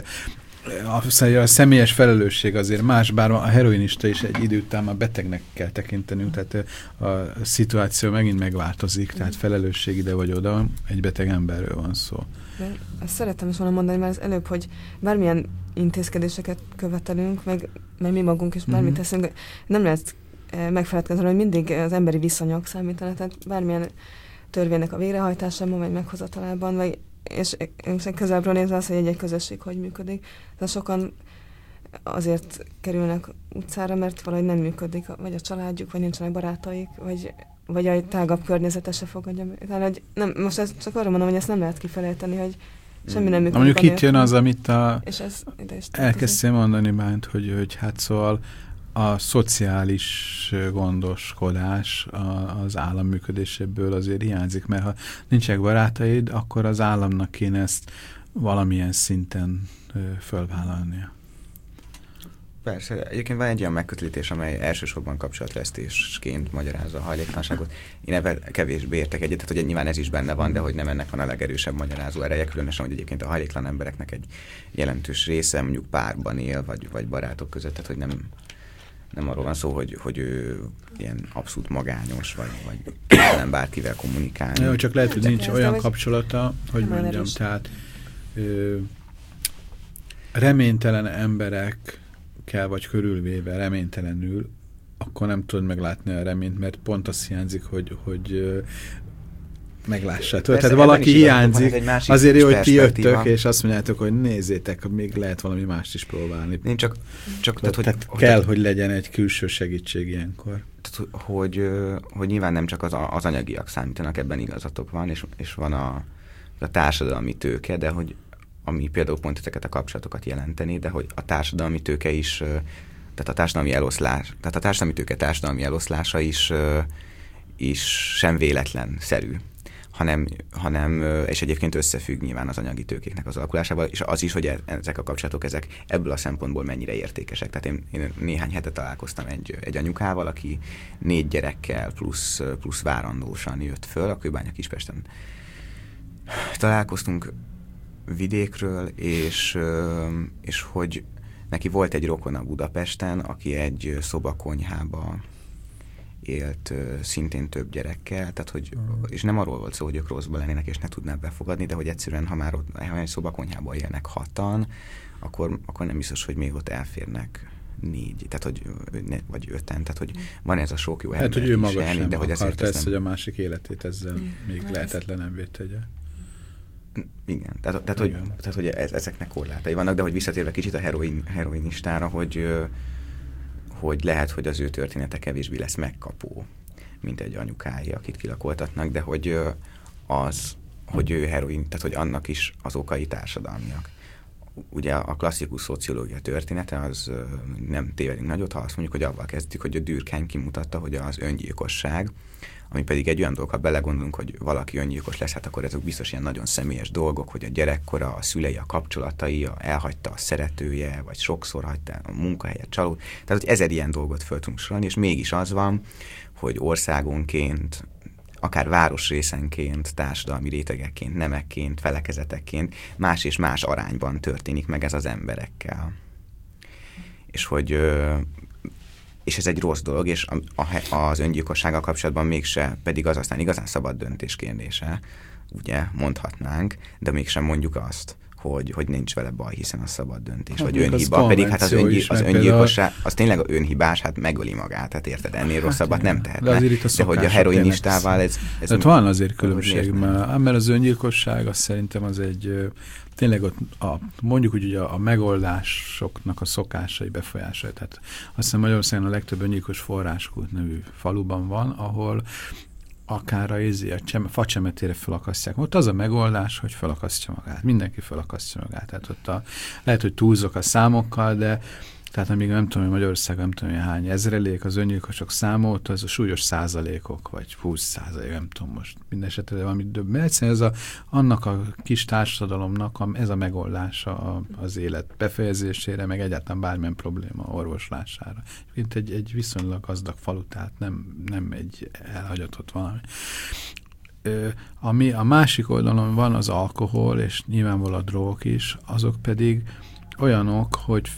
a személyes felelősség azért más, bár a heroinista is egy idő után már betegnek kell tekintenünk, tehát a szituáció megint megváltozik, tehát felelősség ide vagy oda, egy beteg emberről van szó. De ezt szerettem is volna mondani, mert az előbb, hogy bármilyen intézkedéseket követelünk, meg mi magunk is bármit teszünk, nem lehet megfeledkezni, hogy mindig az emberi viszonyok számítanak, tehát bármilyen törvénynek a végrehajtásában, vagy meghozatalában, és közelről nézve az, hogy egy közösség hogy működik. De sokan azért kerülnek utcára, mert valahogy nem működik, vagy a családjuk, vagy nincsenek barátaik, vagy a tágabb környezete se fogadja. Tehát, nem, most ezt csak arra mondom, hogy ezt nem lehet kifelejteni, hogy semmi nem működik. Mondjuk itt jön az, amit elkezdtem mondani bánt, hogy hát szóval a szociális gondoskodás az állam működéséből azért hiányzik, mert ha nincsenek barátaid, akkor az államnak kéne ezt valamilyen szinten fölvállalnia. Persze, egyébként van egy olyan megközelítés, amely elsősorban kapcsolatvesztésként magyarázza a hajléktalanságot. Én ebben kevésbé értek egyet, tehát hogy nyilván ez is benne van, de hogy nem ennek van a legerősebb magyarázó ereje, különösen, hogy egyébként a hajléktalan embereknek egy jelentős része mondjuk párban él, vagy barátok között, tehát hogy nem arról van szó, hogy ő ilyen abszolút magányos, vagy nem bárkivel kommunikálni. Jó, csak lehet, hogy nincs olyan kapcsolata, hogy mondjam, tehát reménytelen emberekkel vagy körülvéve reménytelenül, akkor nem tudod meglátni a reményt, mert pont azt hiányzik, hogy meglássátok. Tehát valaki hiányzik, azért jó, hogy ti jöttök, és azt mondjátok, hogy nézzétek, még lehet valami mást is próbálni. Én csak tehát kell, hogy legyen egy külső segítség ilyenkor. Tehát, hogy nyilván nem csak az anyagiak számítanak, ebben igazatok van, és van a társadalmi tőke, de hogy ami például pont ezeket a kapcsolatokat jelenteni, de hogy a társadalmi tőke is, tehát a társadalmi eloszlás, tehát a társadalmi tőke társadalmi eloszlása is sem véletlenszerű, hanem és egyébként összefügg nyilván az anyagi tőkéknek az alakulásával, és az is, hogy ezek a kapcsolatok ebből a szempontból mennyire értékesek. Tehát én néhány hete találkoztam egy anyukával, aki 4 gyerekkel plusz várandósan jött föl, a Kőbánya Kispesten. Találkoztunk vidékről, és hogy neki volt egy rokona Budapesten, aki egy szobakonyhába élt szintén több gyerekkel, tehát hogy, és nem arról volt szó, hogy ők rosszban lennének, és ne tudnák befogadni, de hogy egyszerűen, ha egy szobakonyhában élnek 6-an, akkor nem biztos, hogy még ott elférnek 4, tehát hogy vagy 5-en, tehát hogy van ez a sok jó ember. Hát, hogy ő maga sem de hogy akart ezt, hogy a másik életét ezzel még lehetetlenebbé tegye. Igen, tehát hogy ezeknek korlátai vannak, de hogy visszatérve kicsit a heroinistára, hogy lehet, hogy az ő története kevésbé lesz megkapó, mint egy anyukáé, akit kilakoltatnak, de hogy ő heroin, tehát hogy annak is az okai társadalmiak. ugye a klasszikus szociológia története, az nem tévedünk nagyot, ha azt mondjuk, hogy avval kezdtük, hogy a Durkheim kimutatta, hogy az öngyilkosság, ami pedig egy olyan dolog, ha belegondolunk, hogy valaki öngyilkos lesz, hát akkor ezek biztos ilyen nagyon személyes dolgok, hogy a gyerekkora, a szülei, a kapcsolatai, elhagyta a szeretője, vagy sokszor hagyta a munkahelyet, csalód. Tehát, hogy 1000 ilyen dolgot föl tudunk sorolni, és mégis az van, hogy országonként, akár városrészenként, társadalmi rétegekként, nemekként, felekezetekként más és más arányban történik meg ez az emberekkel. És ez egy rossz dolog, és az öngyilkossággal kapcsolatban mégse, pedig az aztán igazán szabad döntés kérdése, ugye, mondhatnánk, de mégsem mondjuk azt, hogy nincs vele baj, hiszen a szabad döntés, vagy önhiba, pedig hát az öngyilkosság, az tényleg önhibás, hát megöli magát, hát érted, ennél rosszabbat nem tehetne. De hogy a heroinistával ez tehát van azért különbség, mert az öngyilkosság, az szerintem az egy tényleg ott mondjuk úgy a megoldásoknak a szokásai, befolyásai. Tehát azt hiszem Magyarországon a legtöbb öngyilkos Forráskút nevű faluban van, ahol akár a facsemetére felakasztják. Ott az a megoldás, hogy felakasztja magát. Mindenki felakasztja magát. Tehát ott lehet, hogy túlzok a számokkal, de tehát amíg nem tudom, hogy Magyarországon nem tudom, hogy hány ezrelék az öngyilkosok számolt, az a súlyos százalékok, vagy 20%, nem tudom most minden esetre valami több. Mert egyszerűen annak a kis társadalomnak ez a megoldása az élet befejezésére, meg egyáltalán bármilyen probléma orvoslására. Itt egy viszonylag gazdag falu, tehát nem egy elhagyatott valami. Ami a másik oldalon van az alkohol, és nyilvánvalóan a drogok is, azok pedig olyanok, hogy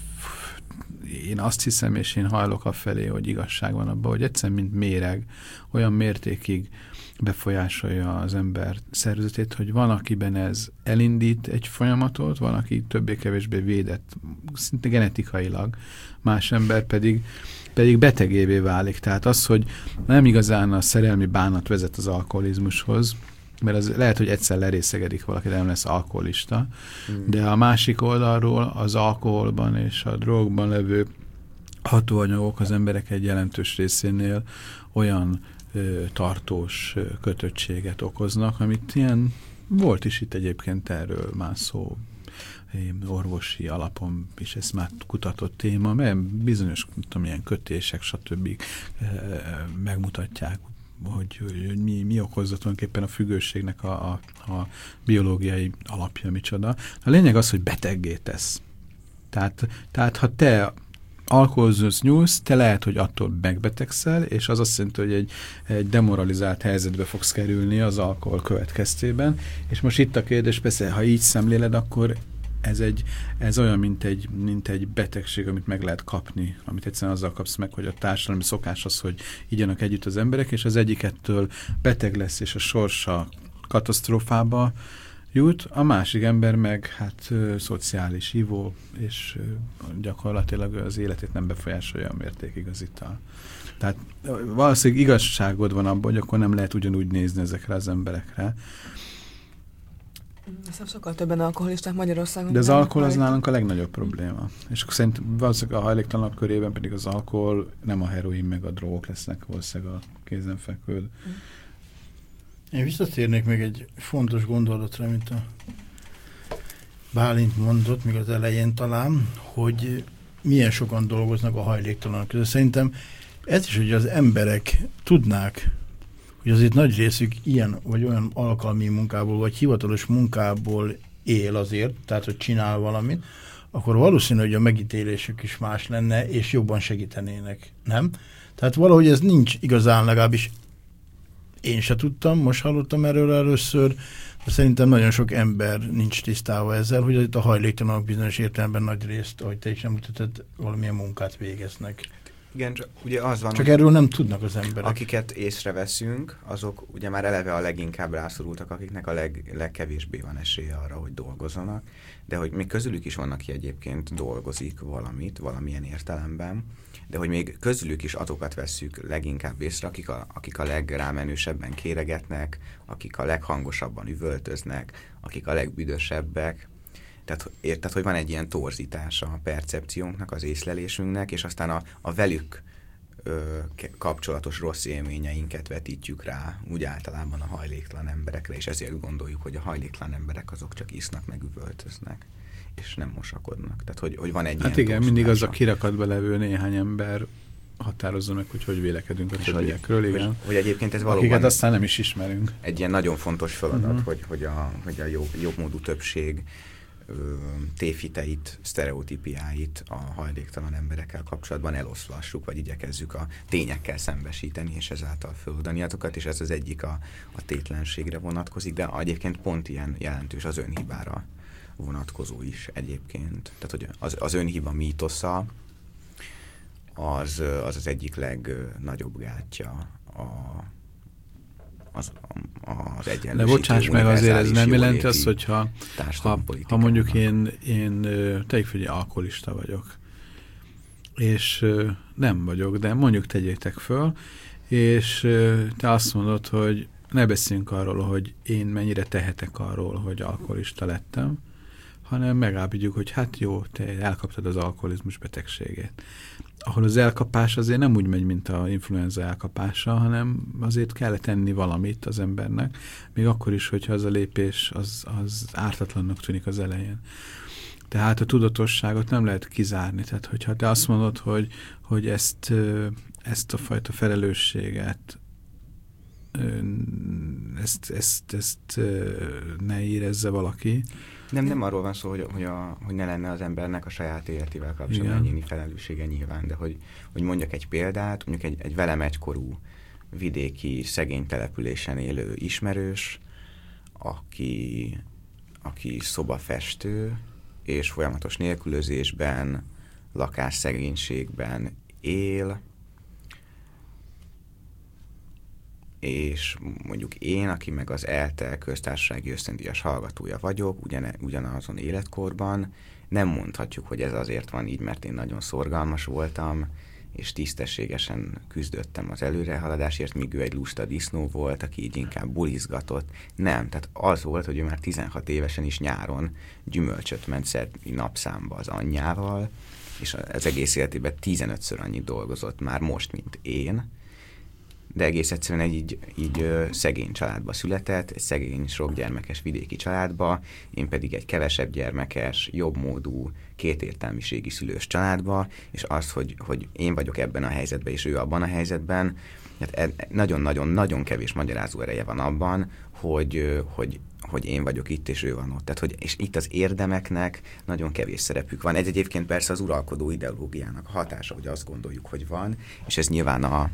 én azt hiszem, és én hajlok afelé, hogy igazság van abban, hogy egyszerűen, mint méreg, olyan mértékig befolyásolja az ember szervezetét, hogy van, akiben ez elindít egy folyamatot, van, aki többé-kevésbé védett, szinte genetikailag, más ember pedig betegévé válik. Tehát az, hogy nem igazán a szerelmi bánat vezet az alkoholizmushoz, mert az lehet, hogy egyszer lerészegedik valaki, de nem lesz alkoholista, de a másik oldalról az alkoholban és a drogban levő hatóanyagok az emberek egy jelentős részénél olyan tartós kötöttséget okoznak, amit ilyen volt is itt egyébként erről már szó, orvosi alapon is ez már kutatott téma, mert bizonyos, tudom, ilyen kötések, stb. Megmutatják, hogy mi okozza tulajdonképpen a függőségnek a biológiai alapja micsoda. A lényeg az, hogy beteggé tesz. Tehát ha te alkoholhoz nyúlsz, te lehet, hogy attól megbetegszel, és az azt jelenti, hogy egy demoralizált helyzetbe fogsz kerülni az alkohol következtében. És most itt a kérdés, persze, ha így szemléled, akkor ez olyan, mint egy betegség, amit meg lehet kapni, amit egyszerűen azzal kapsz meg, hogy a társadalmi szokás az, hogy igyanak együtt az emberek, és az egyik ettől beteg lesz, és a sorsa katasztrófába jut, a másik ember meg hát szociális ivó, és gyakorlatilag az életét nem befolyásolja a mértékig az ital. Tehát valószínűleg igazságod van abban, hogy akkor nem lehet ugyanúgy nézni ezekre az emberekre. Hiszem sokkal többen alkoholisták Magyarországon. De az alkohol az nálunk a legnagyobb probléma. És akkor szerintem valószínűleg a hajléktalanok körében pedig az alkohol, nem a heroin meg a drogok lesznek valószínűleg a kézenfekvő. Én visszatérnék még egy fontos gondolatra, mint a Bálint mondott, még az elején talán, hogy milyen sokan dolgoznak a hajléktalanok között. Szerintem ez is, hogy az emberek tudnák, hogy azért nagy részük ilyen vagy olyan alkalmi munkából, vagy hivatalos munkából él azért, tehát hogy csinál valamit, akkor valószínű, hogy a megítélésük is más lenne, és jobban segítenének, nem? Tehát valahogy ez nincs igazán, legalábbis én se tudtam, most hallottam erről először, de szerintem nagyon sok ember nincs tisztában ezzel, hogy itt a hajléktalanok bizonyos értelemben nagy részt, ahogy te is említetted, valamilyen munkát végeznek. Igen, ugye az van, csak erről nem tudnak az emberek. Akiket észreveszünk, azok ugye már eleve a leginkább rászorultak, akiknek a legkevésbé van esélye arra, hogy dolgozzanak, de hogy még közülük is van, aki egyébként dolgozik valamilyen értelemben, de hogy még közülük is azokat vesszük leginkább észre, akik a legrámenősebben kéregetnek, akik a leghangosabban üvöltöznek, akik a legbüdösebbek. Tehát, hogy van egy ilyen torzítása a percepciónknak, az észlelésünknek, és aztán a velük kapcsolatos rossz élményeinket vetítjük rá úgy általában a hajléktalan emberekre, és ezért gondoljuk, hogy a hajléktalan emberek azok csak isznak, meg üvöltöznek. és nem mosakodnak. Tehát, hogy van egy hát ilyen igen, mindig az a kirakatba levő néhány ember határozza meg, hogy vélekedünk a többiekről, igen. Hogy egyébként ez valóban... Akiket aztán nem is ismerünk. Egy ilyen nagyon fontos feladat, hogy a jobbmódú többség tévhiteit, sztereotípiáit a hajléktalan emberekkel kapcsolatban eloszlassuk, vagy igyekezzük a tényekkel szembesíteni, és ezáltal föloldani azokat, és ez az egyik a tétlenségre vonatkozik, de egyébként pont ilyen jelentős az önhibára vonatkozó is egyébként. Tehát, hogy az önhiba mítosza az egyik legnagyobb gátja az egyenlősítő. De bocsáss meg, azért ez nem jelenti azt, hogyha ha mondjuk én tegyük fel, hogy alkoholista vagyok, és nem vagyok, de mondjuk tegyétek föl, és te azt mondod, hogy ne beszéljünk arról, hogy én mennyire tehetek arról, hogy alkoholista lettem, hanem megállapítjuk, hogy hát jó, te elkaptad az alkoholizmus betegségét. Ahol az elkapás azért nem úgy megy, mint az influenza elkapása, hanem azért kell tenni valamit az embernek, még akkor is, hogyha az a lépés az ártatlannak tűnik az elején. Tehát a tudatosságot nem lehet kizárni. Tehát, hogyha te azt mondod, hogy ezt a fajta felelősséget ezt ne érezze valaki. Nem arról van szó, hogy ne lenne az embernek a saját életével kapcsolatban egyéni felelőssége nyilván, de hogy mondjak egy példát, mondjuk egy velem egykorú vidéki szegény településen élő ismerős, aki szobafestő, és folyamatos nélkülözésben, lakásszegénységben él, és mondjuk én, aki meg az ELTE köztársasági ösztöndíjas hallgatója vagyok, ugyanazon életkorban, nem mondhatjuk, hogy ez azért van így, mert én nagyon szorgalmas voltam, és tisztességesen küzdöttem az előrehaladásért, míg ő egy lusta disznó volt, aki így inkább bulizgatott. Nem, tehát az volt, hogy ő már 16 évesen is nyáron gyümölcsöt ment szedni napszámba az anyjával, és az egész életében 15-ször annyit dolgozott már most, mint én, de egész egyszerűen így szegény családba született, egy szegény, sokgyermekes vidéki családba, én pedig egy kevesebb gyermekes, jobbmódú, kétértelmiségi szülős családba, és az, hogy én vagyok ebben a helyzetben, és ő abban a helyzetben, hát nagyon-nagyon-nagyon kevés magyarázó ereje van abban, hogy én vagyok itt, és ő van ott. Tehát, és itt az érdemeknek nagyon kevés szerepük van. Ez egyébként persze az uralkodó ideológiának a hatása, hogy azt gondoljuk, hogy van, és ez nyilván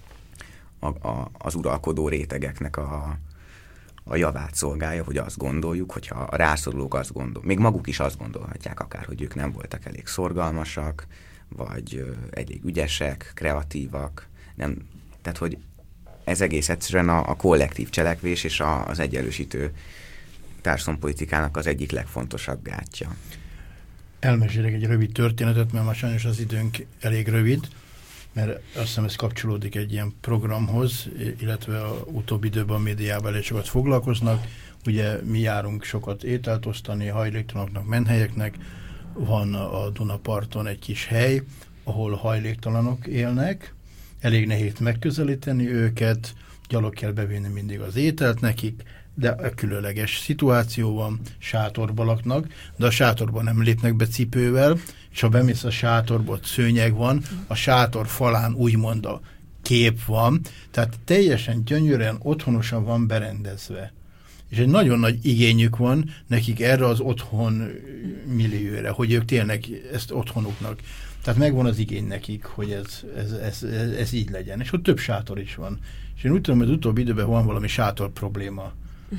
az uralkodó rétegeknek a javát szolgálja, hogy azt gondoljuk, hogyha a rászorulók azt még maguk is azt gondolhatják akár, hogy ők nem voltak elég szorgalmasak, vagy elég ügyesek, kreatívak, nem, tehát hogy ez egész egyszerűen a kollektív cselekvés és az egyenlősítő társadalompolitikának az egyik legfontosabb gátja. Elmesélek egy rövid történetet, mert már sajnos az időnk elég rövid, mert azt hiszem ez kapcsolódik egy ilyen programhoz, illetve a utóbbi időben a médiában elég sokat foglalkoznak. Ugye mi járunk sokat ételt osztani, hajléktalanoknak, menthelyeknek. Van a Dunaparton egy kis hely, ahol hajléktalanok élnek. Elég nehéz megközelíteni őket, gyalog kell bevinni mindig az ételt nekik, de különleges szituáció van, sátorba laknak, de a sátorban nem lépnek be cipővel, és ha bemész a sátorba, ott szőnyeg van, a sátor falán úgymond a kép van, tehát teljesen gyönyörűen, otthonosan van berendezve. És egy nagyon nagy igényük van nekik erre az otthon millióra, hogy ők tényleg ezt otthonuknak. Tehát megvan az igény nekik, hogy ez így legyen. És ott több sátor is van. És én úgy tudom, hogy az utóbbi időben van valami sátor probléma.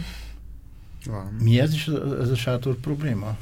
Van. Mi ez is, ez a sátor probléma?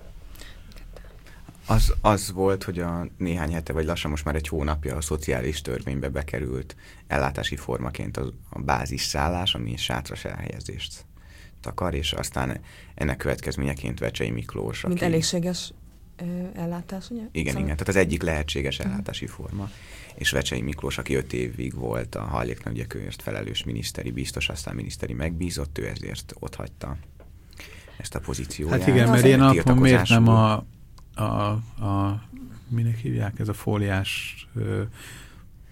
Az volt, hogy a néhány hete, vagy lassan most már egy hónapja a szociális törvénybe bekerült ellátási formaként a bázisszállás, ami sátras elhelyezést takar, és aztán ennek következményeként Vecsei Miklós. Mint elégséges ellátás, ugye? Igen, tehát az egyik lehetséges ellátási forma. És Vecsei Miklós, aki 5 évig volt a hajléktalan ügyekért felelős miniszteri biztos, aztán miniszteri megbízott, ő ezért otthagyta ezt a pozícióját. Hát igen, mert én alapon miért nem minek hívják, ez a fóliás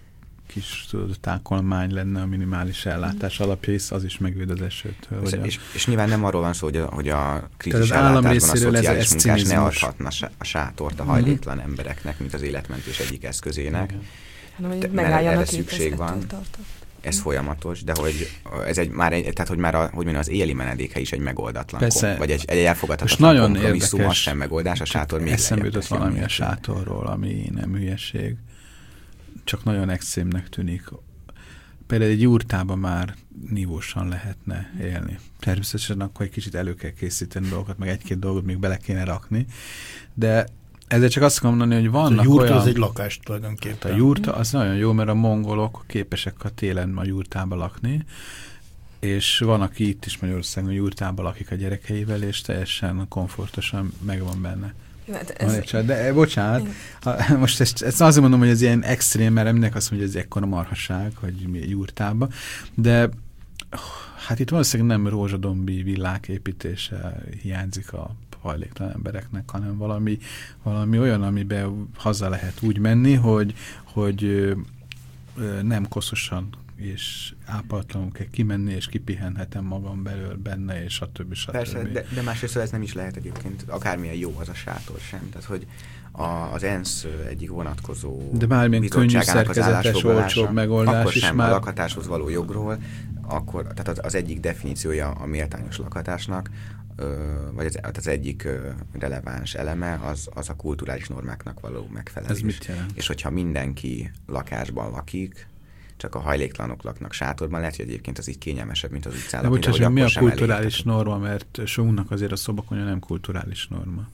kis tákolmány lenne a minimális ellátás alapja, hisz az is megvéd az esőtől. És nyilván nem arról van szó, hogy a krízis ellátásban a szociális munkás ne adhatna a sátort a hajléktalan embereknek, mint az életmentés egyik eszközének. Mert erre szükség van. Ez folyamatos, de hogy ez hogy az éli menedéke is egy megoldatlan, vagy egy elfogadhatatlan kompromisszum, az sem megoldás, a sátor még eszembe jutott valami a sátorról, ami nem hülyeség. Csak nagyon extrémnek tűnik. Például egy jurtában már nívósan lehetne élni. Természetesen akkor egy kicsit elő kell készíteni dolgokat, meg egy-két dolgot még bele kéne rakni, de ezzel csak azt akarom mondani, hogy vannak a jurta olyan... az egy lakás tulajdonképpen. A jurta az nagyon jó, mert a mongolok képesek a télen a jurtába lakni, és van, aki itt is Magyarországon a jurtába lakik a gyerekeivel, és teljesen komfortosan megvan benne. De bocsánat, most ezt azért mondom, hogy ez ilyen extrém, mert mindenki azt mondja, hogy ez ekkora marhaság, hogy mi jurtába, de hát itt valószínűleg nem rózsadombi villák építése hiányzik a hajléktalan embereknek, hanem valami olyan, amiben haza lehet úgy menni, hogy nem koszosan és ápatlanul kell kimenni, és kipihenhetem magam belül benne, és stb. Persze, de másrészt ez nem is lehet egyébként, akármilyen jó az a sátor sem. Tehát, hogy az ENSZ egyik vonatkozó de bármilyen könnyű szerkezetes, olcsóbb megoldás akkor is sem már... a lakhatáshoz való jogról, akkor, tehát az egyik definíciója a méltányos lakhatásnak, vagy az egyik releváns eleme az a kulturális normáknak való megfelelés. Ez mit jelent? És hogyha mindenki lakásban lakik, csak a hajléktalanok laknak sátorban, lehet, hogy egyébként az így kényelmesebb, mint az utcán lakni. Bocsánat, mi a kulturális norma, mert sokunknak azért a szobakonya nem kulturális norma.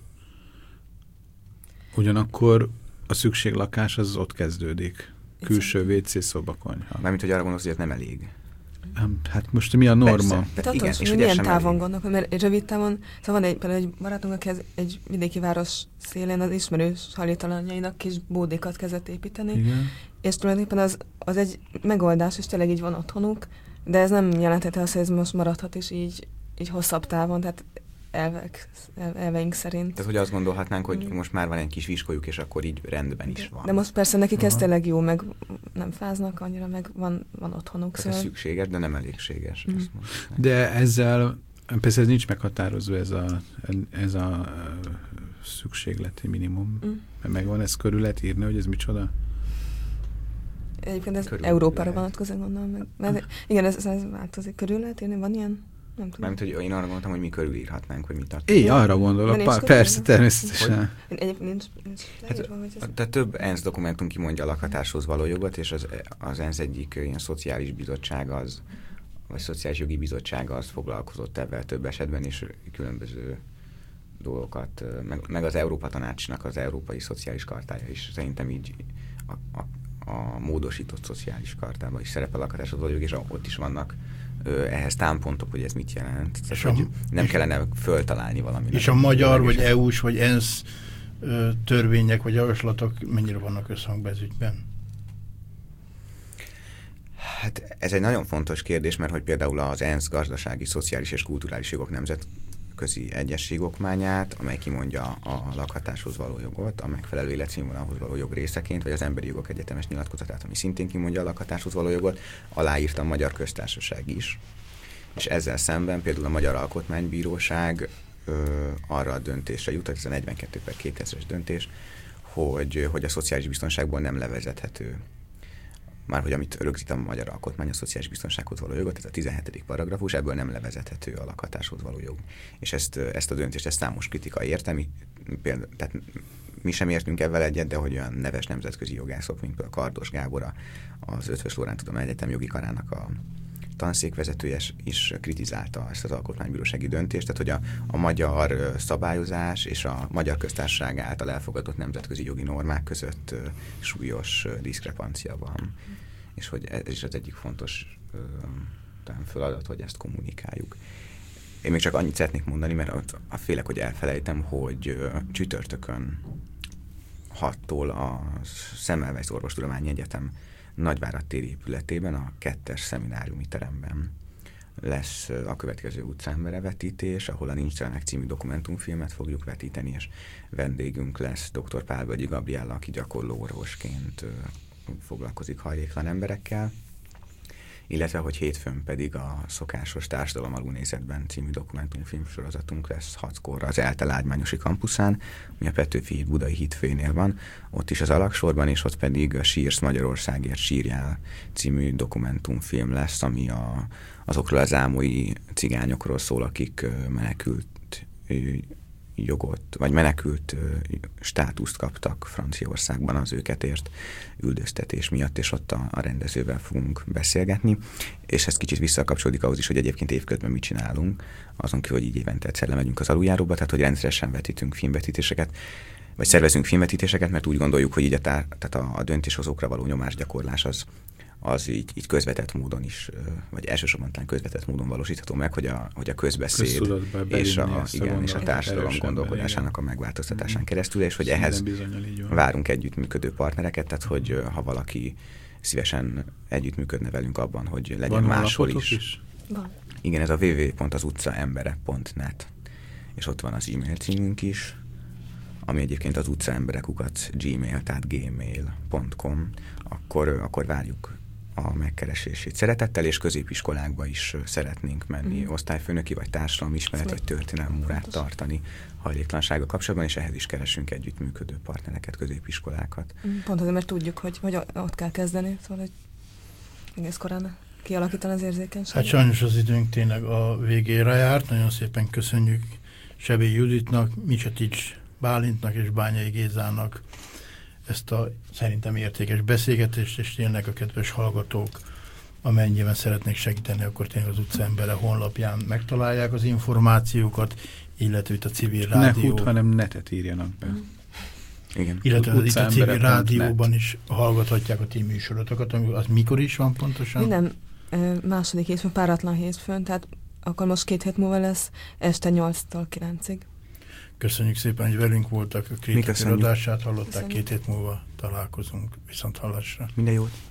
Ugyanakkor a szükséglakás az ott kezdődik. Külső WC szobakonyha. Mármint, hogy arra gondolsz, hogy ez nem elég. Hát most mi a norma? Tehát igen, és milyen távon gondolok, mert rövid távon, szóval van például egy barátunk, aki egy vidéki város szélén az ismerős hajléktalanjainak kis bódékat kezdett építeni, igen. És tulajdonképpen az egy megoldás, és tényleg így van otthonuk, de ez nem jelentheti azt, hogy ez most maradhat is így hosszabb távon, tehát elveink szerint. Tehát, hogy azt gondolhatnánk, hogy most már van egy kis viskolyuk, és akkor így rendben is van. De most persze nekik ez tényleg jó, meg nem fáznak annyira, meg van otthonuk. Tehát ez szükséges, de nem elégséges. De ezzel, persze ez nincs meghatározó ez a szükségleti minimum. Megvan ez körül lehet írni, hogy ez micsoda? Egyébként ez Európára vonatkozik, gondolom. Mert igen, ez változik. Körül lehet írni? Van ilyen? Mármint, hogy én arra gondoltam, hogy mi körülírhatnánk, hogy mit tartunk. Én arra gondolok, persze, természetesen. Nincs tehát több ENSZ dokumentum kimondja a lakhatáshoz való jogot, és az ENSZ egyik ilyen szociális bizottság vagy szociális jogi bizottsága az foglalkozott ebben több esetben, és különböző dolgokat, meg az Európa Tanácsnak az Európai Szociális Kartája is szerintem így a módosított szociális kartában is szerepel a lakhatáshoz való jog, és ott is vannak ehhez támpontok, hogy ez mit jelent. Tehát, hogy nem kellene föltalálni valamit. És a magyar, vagy EU-s, vagy ENSZ törvények, vagy javaslatok mennyire vannak összhangban ez ügyben? Hát ez egy nagyon fontos kérdés, mert hogy például az ENSZ gazdasági, szociális és kulturális jogok nemzetközi egyezségokmányát, amely kimondja a lakhatáshoz való jogot, a megfelelő életszínvonalhoz való jog részeként, vagy az Emberi Jogok Egyetemes Nyilatkozatát, ami szintén kimondja a lakhatáshoz való jogot, aláírta a Magyar Köztársaság is. És ezzel szemben például a Magyar Alkotmánybíróság arra a döntésre jutott, ez a 42/2000-es döntés, hogy a szociális biztonságból nem levezethető. Már hogy amit rögzít a Magyar Alkotmány a szociális biztonsághoz való jogot, ez a 17. paragrafus, ebből nem levezethető a lakhatáshoz való jog. És ezt a döntést számos kritika érte, tehát mi sem értünk ebben egyet, de hogy olyan neves nemzetközi jogászok, mint például Kardos Gábor, az Eötvös Loránd Tudományegyetem jogi karának a tanszékvezetője is kritizálta ezt az alkotmánybírósági döntést, tehát hogy a magyar szabályozás és a Magyar Köztársaság által elfogadott nemzetközi jogi normák között súlyos diszkrepancia van. És hogy ez is az egyik fontos feladat, hogy ezt kommunikáljuk. Én még csak annyit szeretnék mondani, mert félek, hogy elfelejtem, hogy csütörtökön 6-tól a Semmelweis Orvostudományi Egyetem Nagyvárad téri épületében, a 2-es szemináriumi teremben lesz a következő utcámbere vetítés, ahol a Nincstelenek című dokumentumfilmet fogjuk vetíteni, és vendégünk lesz dr. Pálvölgyi Gabriella, aki gyakorló orvosként foglalkozik hajléktalan emberekkel, illetve hogy hétfőn pedig a szokásos Társadalom alulnézetben című dokumentumfilm sorozatunk lesz 6-kor az ELTE Lágymányosi kampuszán, ami a Petőfi híd Budai hídfőjénél van, ott is az alagsorban, és ott pedig a Sírsz Magyarországért sírjál című dokumentumfilm lesz, ami azokról az ámói cigányokról szól, akik menekült jogot, vagy menekült státuszt kaptak Franciaországban az őket ért üldöztetés miatt, és ott a rendezővel fogunk beszélgetni, és ez kicsit visszakapcsolódik ahhoz is, hogy egyébként évközben mit csinálunk, azon kívül, hogy így évente egyszer lemegyünk az aluljáróba, tehát hogy rendszeresen vetítünk filmvetítéseket, vagy szervezünk filmvetítéseket, mert úgy gondoljuk, hogy így tehát a döntéshozókra való nyomásgyakorlás az így közvetett módon is, vagy elsősorban talán közvetett módon valósítható meg, hogy a közbeszéd és a társadalom gondolkodásának a megváltoztatásán keresztül, és hogy ehhez várunk együttműködő partnereket, tehát hogy ha valaki szívesen együttműködne velünk abban, hogy legyen máshol is. Van. Igen, ez a www.azutcaembere.net, és ott van az e-mail címünk is, ami egyébként az utcaemberek@gmail, tehát gmail.com, akkor várjuk a megkeresését szeretettel, és középiskolákba is szeretnénk menni, osztályfőnöki vagy társadalomismeret vagy történelmi órát tartani hajléktalansággal kapcsolatban, és ehhez is keresünk együttműködő partnereket, középiskolákat. Pont azért, mert tudjuk, hogy ott kell kezdeni, szóval, hogy egész korán kialakítani az érzékenységet. Hát sajnos az időnk tényleg a végére járt, nagyon szépen köszönjük Sebély Juditnak, Micsetics Bálintnak és Bányai Gézának ezt a szerintem értékes beszélgetést, és tényleg a kedves hallgatók, amennyiben szeretnék segíteni, akkor tényleg az Utcaembere honlapján megtalálják az információkat, illetve itt a civil rádió. Ne hút, hanem netet írjanak be. Igen. Illetve itt a civil rádióban is hallgathatják a ti műsorotokat, az mikor is van pontosan? Minden második hétfőn, páratlan hétfőn, tehát akkor most 2 hét múlva lesz, este 8-tól 9-ig. Köszönjük szépen, hogy velünk voltak, a kritika adását hallották, 2 hét múlva találkozunk, viszont hallásra. Minden jót!